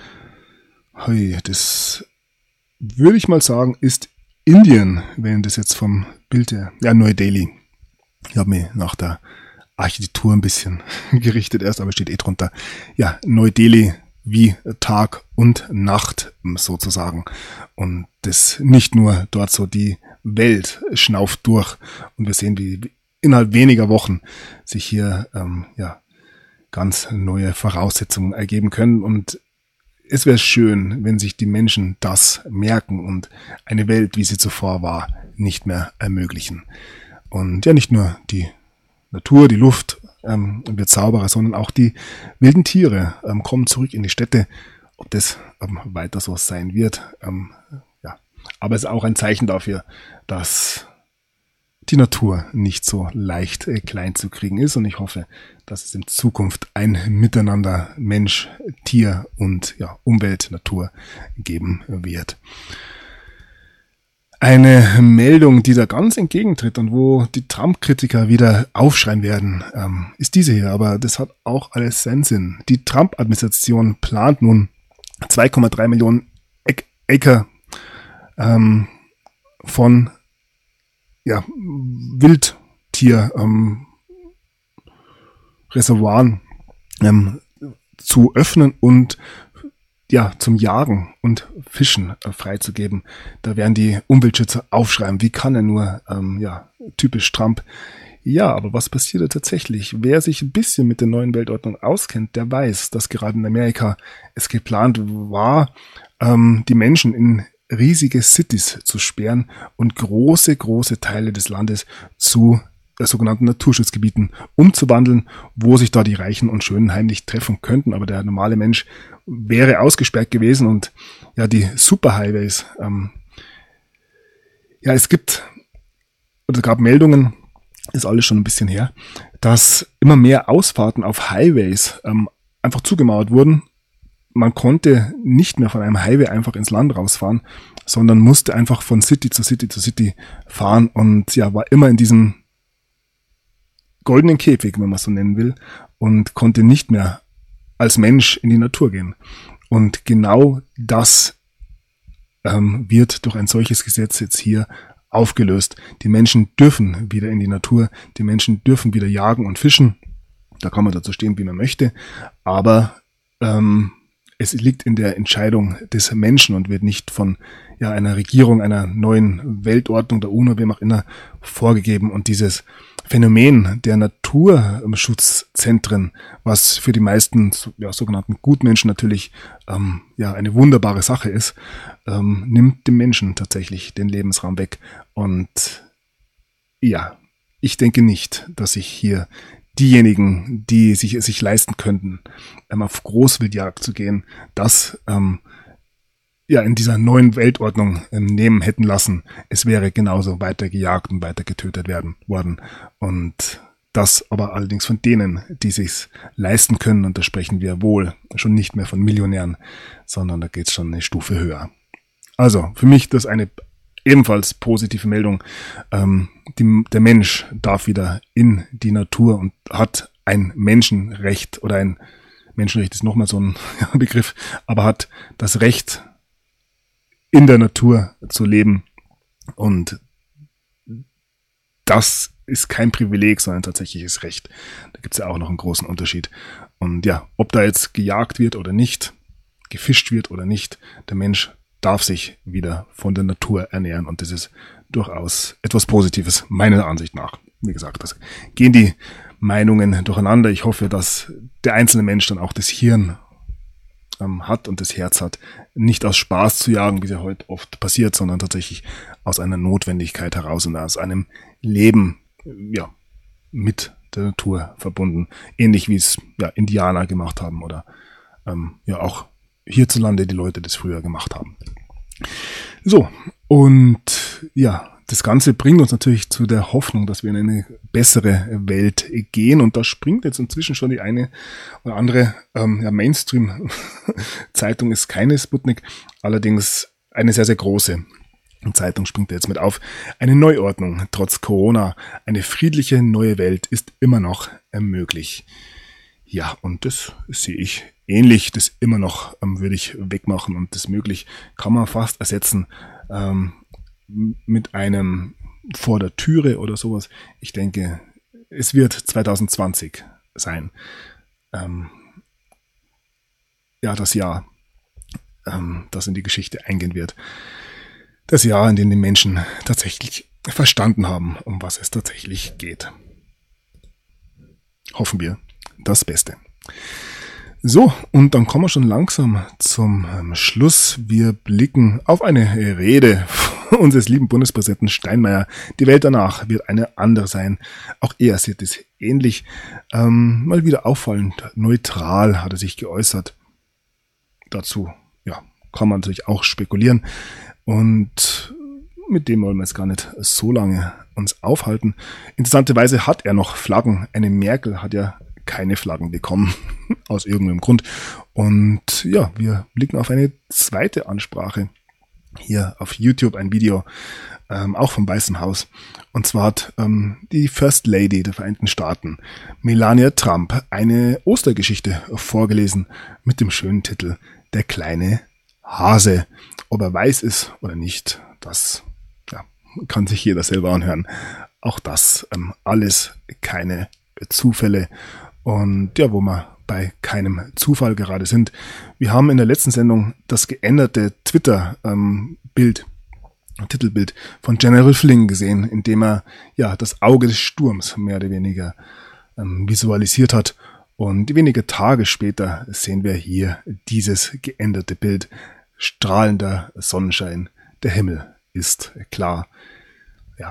das würde ich mal sagen, ist Indien, wenn das jetzt vom Bild her, Neu-Delhi. Ich habe mich nach der Architektur ein bisschen gerichtet erst, aber steht drunter. Ja, Neu-Delhi wie Tag und Nacht sozusagen. Und das nicht nur dort so, die Welt schnauft durch. Und wir sehen, wie innerhalb weniger Wochen sich hier ganz neue Voraussetzungen ergeben können. Und es wäre schön, wenn sich die Menschen das merken und eine Welt, wie sie zuvor war, nicht mehr ermöglichen. Und ja, nicht nur die Natur, die Luft wird sauberer, sondern auch die wilden Tiere kommen zurück in die Städte. Ob das weiter so sein wird, aber es ist auch ein Zeichen dafür, dass die Natur nicht so leicht klein zu kriegen ist. Und ich hoffe, dass es in Zukunft ein Miteinander Mensch, Tier und Umwelt, Natur geben wird. Eine Meldung, die da ganz entgegentritt und wo die Trump-Kritiker wieder aufschreien werden, ist diese hier. Aber das hat auch alles seinen Sinn. Die Trump-Administration plant nun 2,3 Millionen Acre von Wildtier-Reservoiren zu öffnen und zum Jagen und Fischen freizugeben. Da werden die Umweltschützer aufschreiben, wie kann er nur, typisch Trump. Ja, aber was passiert da tatsächlich? Wer sich ein bisschen mit der neuen Weltordnung auskennt, der weiß, dass gerade in Amerika es geplant war, die Menschen in riesige Cities zu sperren und große Teile des Landes zu sogenannten Naturschutzgebieten umzuwandeln, wo sich da die Reichen und Schönen heimlich treffen könnten. Aber der normale Mensch wäre ausgesperrt gewesen und die Superhighways. Es gab Meldungen, ist alles schon ein bisschen her, dass immer mehr Ausfahrten auf Highways einfach zugemauert wurden. Man konnte nicht mehr von einem Highway einfach ins Land rausfahren, sondern musste einfach von City zu City zu City fahren und war immer in diesem goldenen Käfig, wenn man es so nennen will, und konnte nicht mehr als Mensch in die Natur gehen. Und genau das wird durch ein solches Gesetz jetzt hier aufgelöst. Die Menschen dürfen wieder in die Natur, die Menschen dürfen wieder jagen und fischen. Da kann man dazu stehen, wie man möchte, aber es liegt in der Entscheidung des Menschen und wird nicht von einer Regierung, einer neuen Weltordnung, der UNO, wem auch immer, vorgegeben. Und dieses Phänomen der Naturschutzzentren, was für die meisten sogenannten Gutmenschen natürlich eine wunderbare Sache ist, nimmt dem Menschen tatsächlich den Lebensraum weg. Und ich denke nicht, dass sich hier diejenigen, die sich leisten könnten, auf Großwildjagd zu gehen, das in dieser neuen Weltordnung nehmen hätten lassen. Es wäre genauso weiter gejagt und weiter getötet worden. Und das aber allerdings von denen, die sich's leisten können. Und da sprechen wir wohl schon nicht mehr von Millionären, sondern da geht's schon eine Stufe höher. Also für mich das eine ebenfalls positive Meldung. Der Mensch darf wieder in die Natur und hat ein Menschenrecht, oder ein Menschenrecht ist nochmal so ein Begriff, aber hat das Recht, in der Natur zu leben. Und das ist kein Privileg, sondern tatsächliches Recht. Da gibt es ja auch noch einen großen Unterschied. Und ob da jetzt gejagt wird oder nicht, gefischt wird oder nicht, der Mensch darf sich wieder von der Natur ernähren. Und das ist durchaus etwas Positives, meiner Ansicht nach. Wie gesagt, das gehen die Meinungen durcheinander. Ich hoffe, dass der einzelne Mensch dann auch das Hirn hat und das Herz hat, nicht aus Spaß zu jagen, wie es ja heute oft passiert, sondern tatsächlich aus einer Notwendigkeit heraus und aus einem Leben, ja, mit der Natur verbunden. Ähnlich wie es ja Indianer gemacht haben oder ja auch hierzulande die Leute das früher gemacht haben. So, und ja, das Ganze bringt uns natürlich zu der Hoffnung, dass wir in eine bessere Welt gehen. Und da springt jetzt inzwischen schon die eine oder andere Mainstream-Zeitung, ist keine Sputnik, allerdings eine sehr, sehr große Zeitung springt jetzt mit auf. Eine Neuordnung trotz Corona, eine friedliche neue Welt ist immer noch möglich. Ja, und das sehe ich ähnlich. Das immer noch würde ich wegmachen und das möglich kann man fast ersetzen mit einem vor der Türe oder sowas. Ich denke, es wird 2020 sein. Ja, das Jahr, das in die Geschichte eingehen wird. Das Jahr, in dem die Menschen tatsächlich verstanden haben, um was es tatsächlich geht. Hoffen wir das Beste. So, und dann kommen wir schon langsam zum Schluss. Wir blicken auf eine Rede unseres lieben Bundespräsidenten Steinmeier. Die Welt danach wird eine andere sein. Auch er sieht es ähnlich. Mal wieder auffallend neutral hat er sich geäußert. Dazu ja, kann man natürlich auch spekulieren. Und mit dem wollen wir jetzt gar nicht so lange uns aufhalten. Interessanterweise hat er noch Flaggen. Eine Merkel hat ja keine Flaggen bekommen, aus irgendeinem Grund. Und ja, wir blicken auf eine zweite Ansprache. Hier auf YouTube ein Video, auch vom Weißen Haus. Und zwar hat die First Lady der Vereinigten Staaten, Melania Trump, eine Ostergeschichte vorgelesen mit dem schönen Titel Der kleine Hase. Ob er weiß ist oder nicht, das ja, kann sich jeder selber anhören. Auch das alles keine Zufälle. Und ja, wo wir bei keinem Zufall gerade sind. Wir haben in der letzten Sendung das geänderte Titelbild von General Flynn gesehen, in dem er ja das Auge des Sturms mehr oder weniger visualisiert hat. Und wenige Tage später sehen wir hier dieses geänderte Bild. Strahlender Sonnenschein, der Himmel ist klar. Ja,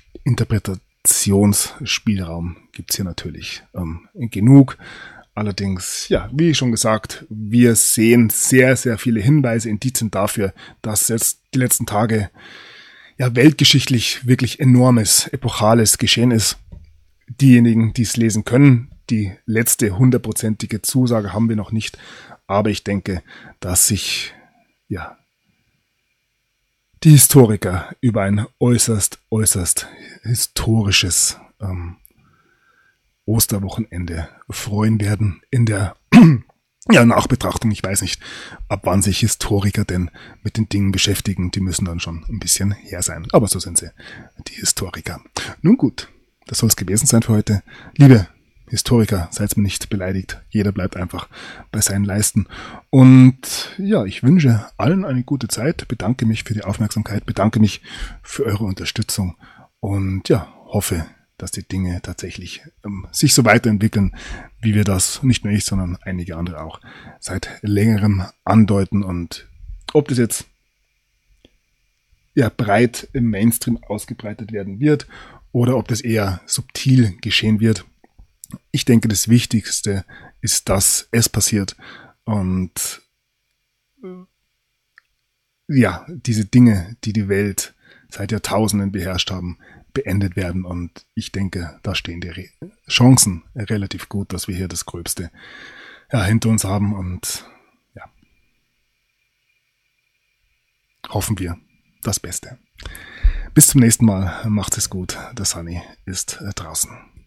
Interpretationsspielraum gibt's hier natürlich genug. Allerdings, ja, wie schon gesagt, wir sehen sehr, sehr viele Hinweise, Indizien dafür, dass jetzt die letzten Tage ja weltgeschichtlich wirklich enormes, epochales geschehen ist. Diejenigen, die es lesen können, die letzte 100%ige Zusage haben wir noch nicht, aber ich denke, dass sich ja die Historiker über ein äußerst historisches Osterwochenende freuen werden in der Nachbetrachtung. Ich weiß nicht, ab wann sich Historiker denn mit den Dingen beschäftigen. Die müssen dann schon ein bisschen her sein. Aber so sind sie, die Historiker. Nun gut, das soll es gewesen sein für heute. Liebe Historiker, seid mir nicht beleidigt. Jeder bleibt einfach bei seinen Leisten. Und ja, ich wünsche allen eine gute Zeit. Bedanke mich für die Aufmerksamkeit. Bedanke mich für eure Unterstützung. Und ja, hoffe, dass die Dinge tatsächlich sich so weiterentwickeln, wie wir das, nicht nur ich, sondern einige andere auch, seit längerem andeuten. Und ob das jetzt ja breit im Mainstream ausgebreitet werden wird oder ob das eher subtil geschehen wird. Ich denke, das Wichtigste ist, dass es passiert und ja, diese Dinge, die die Welt seit Jahrtausenden beherrscht haben, beendet werden. Und ich denke, da stehen die Chancen relativ gut, dass wir hier das Gröbste hinter uns haben. Und ja, hoffen wir das Beste. Bis zum nächsten Mal. Macht es gut. Der Sunny ist draußen.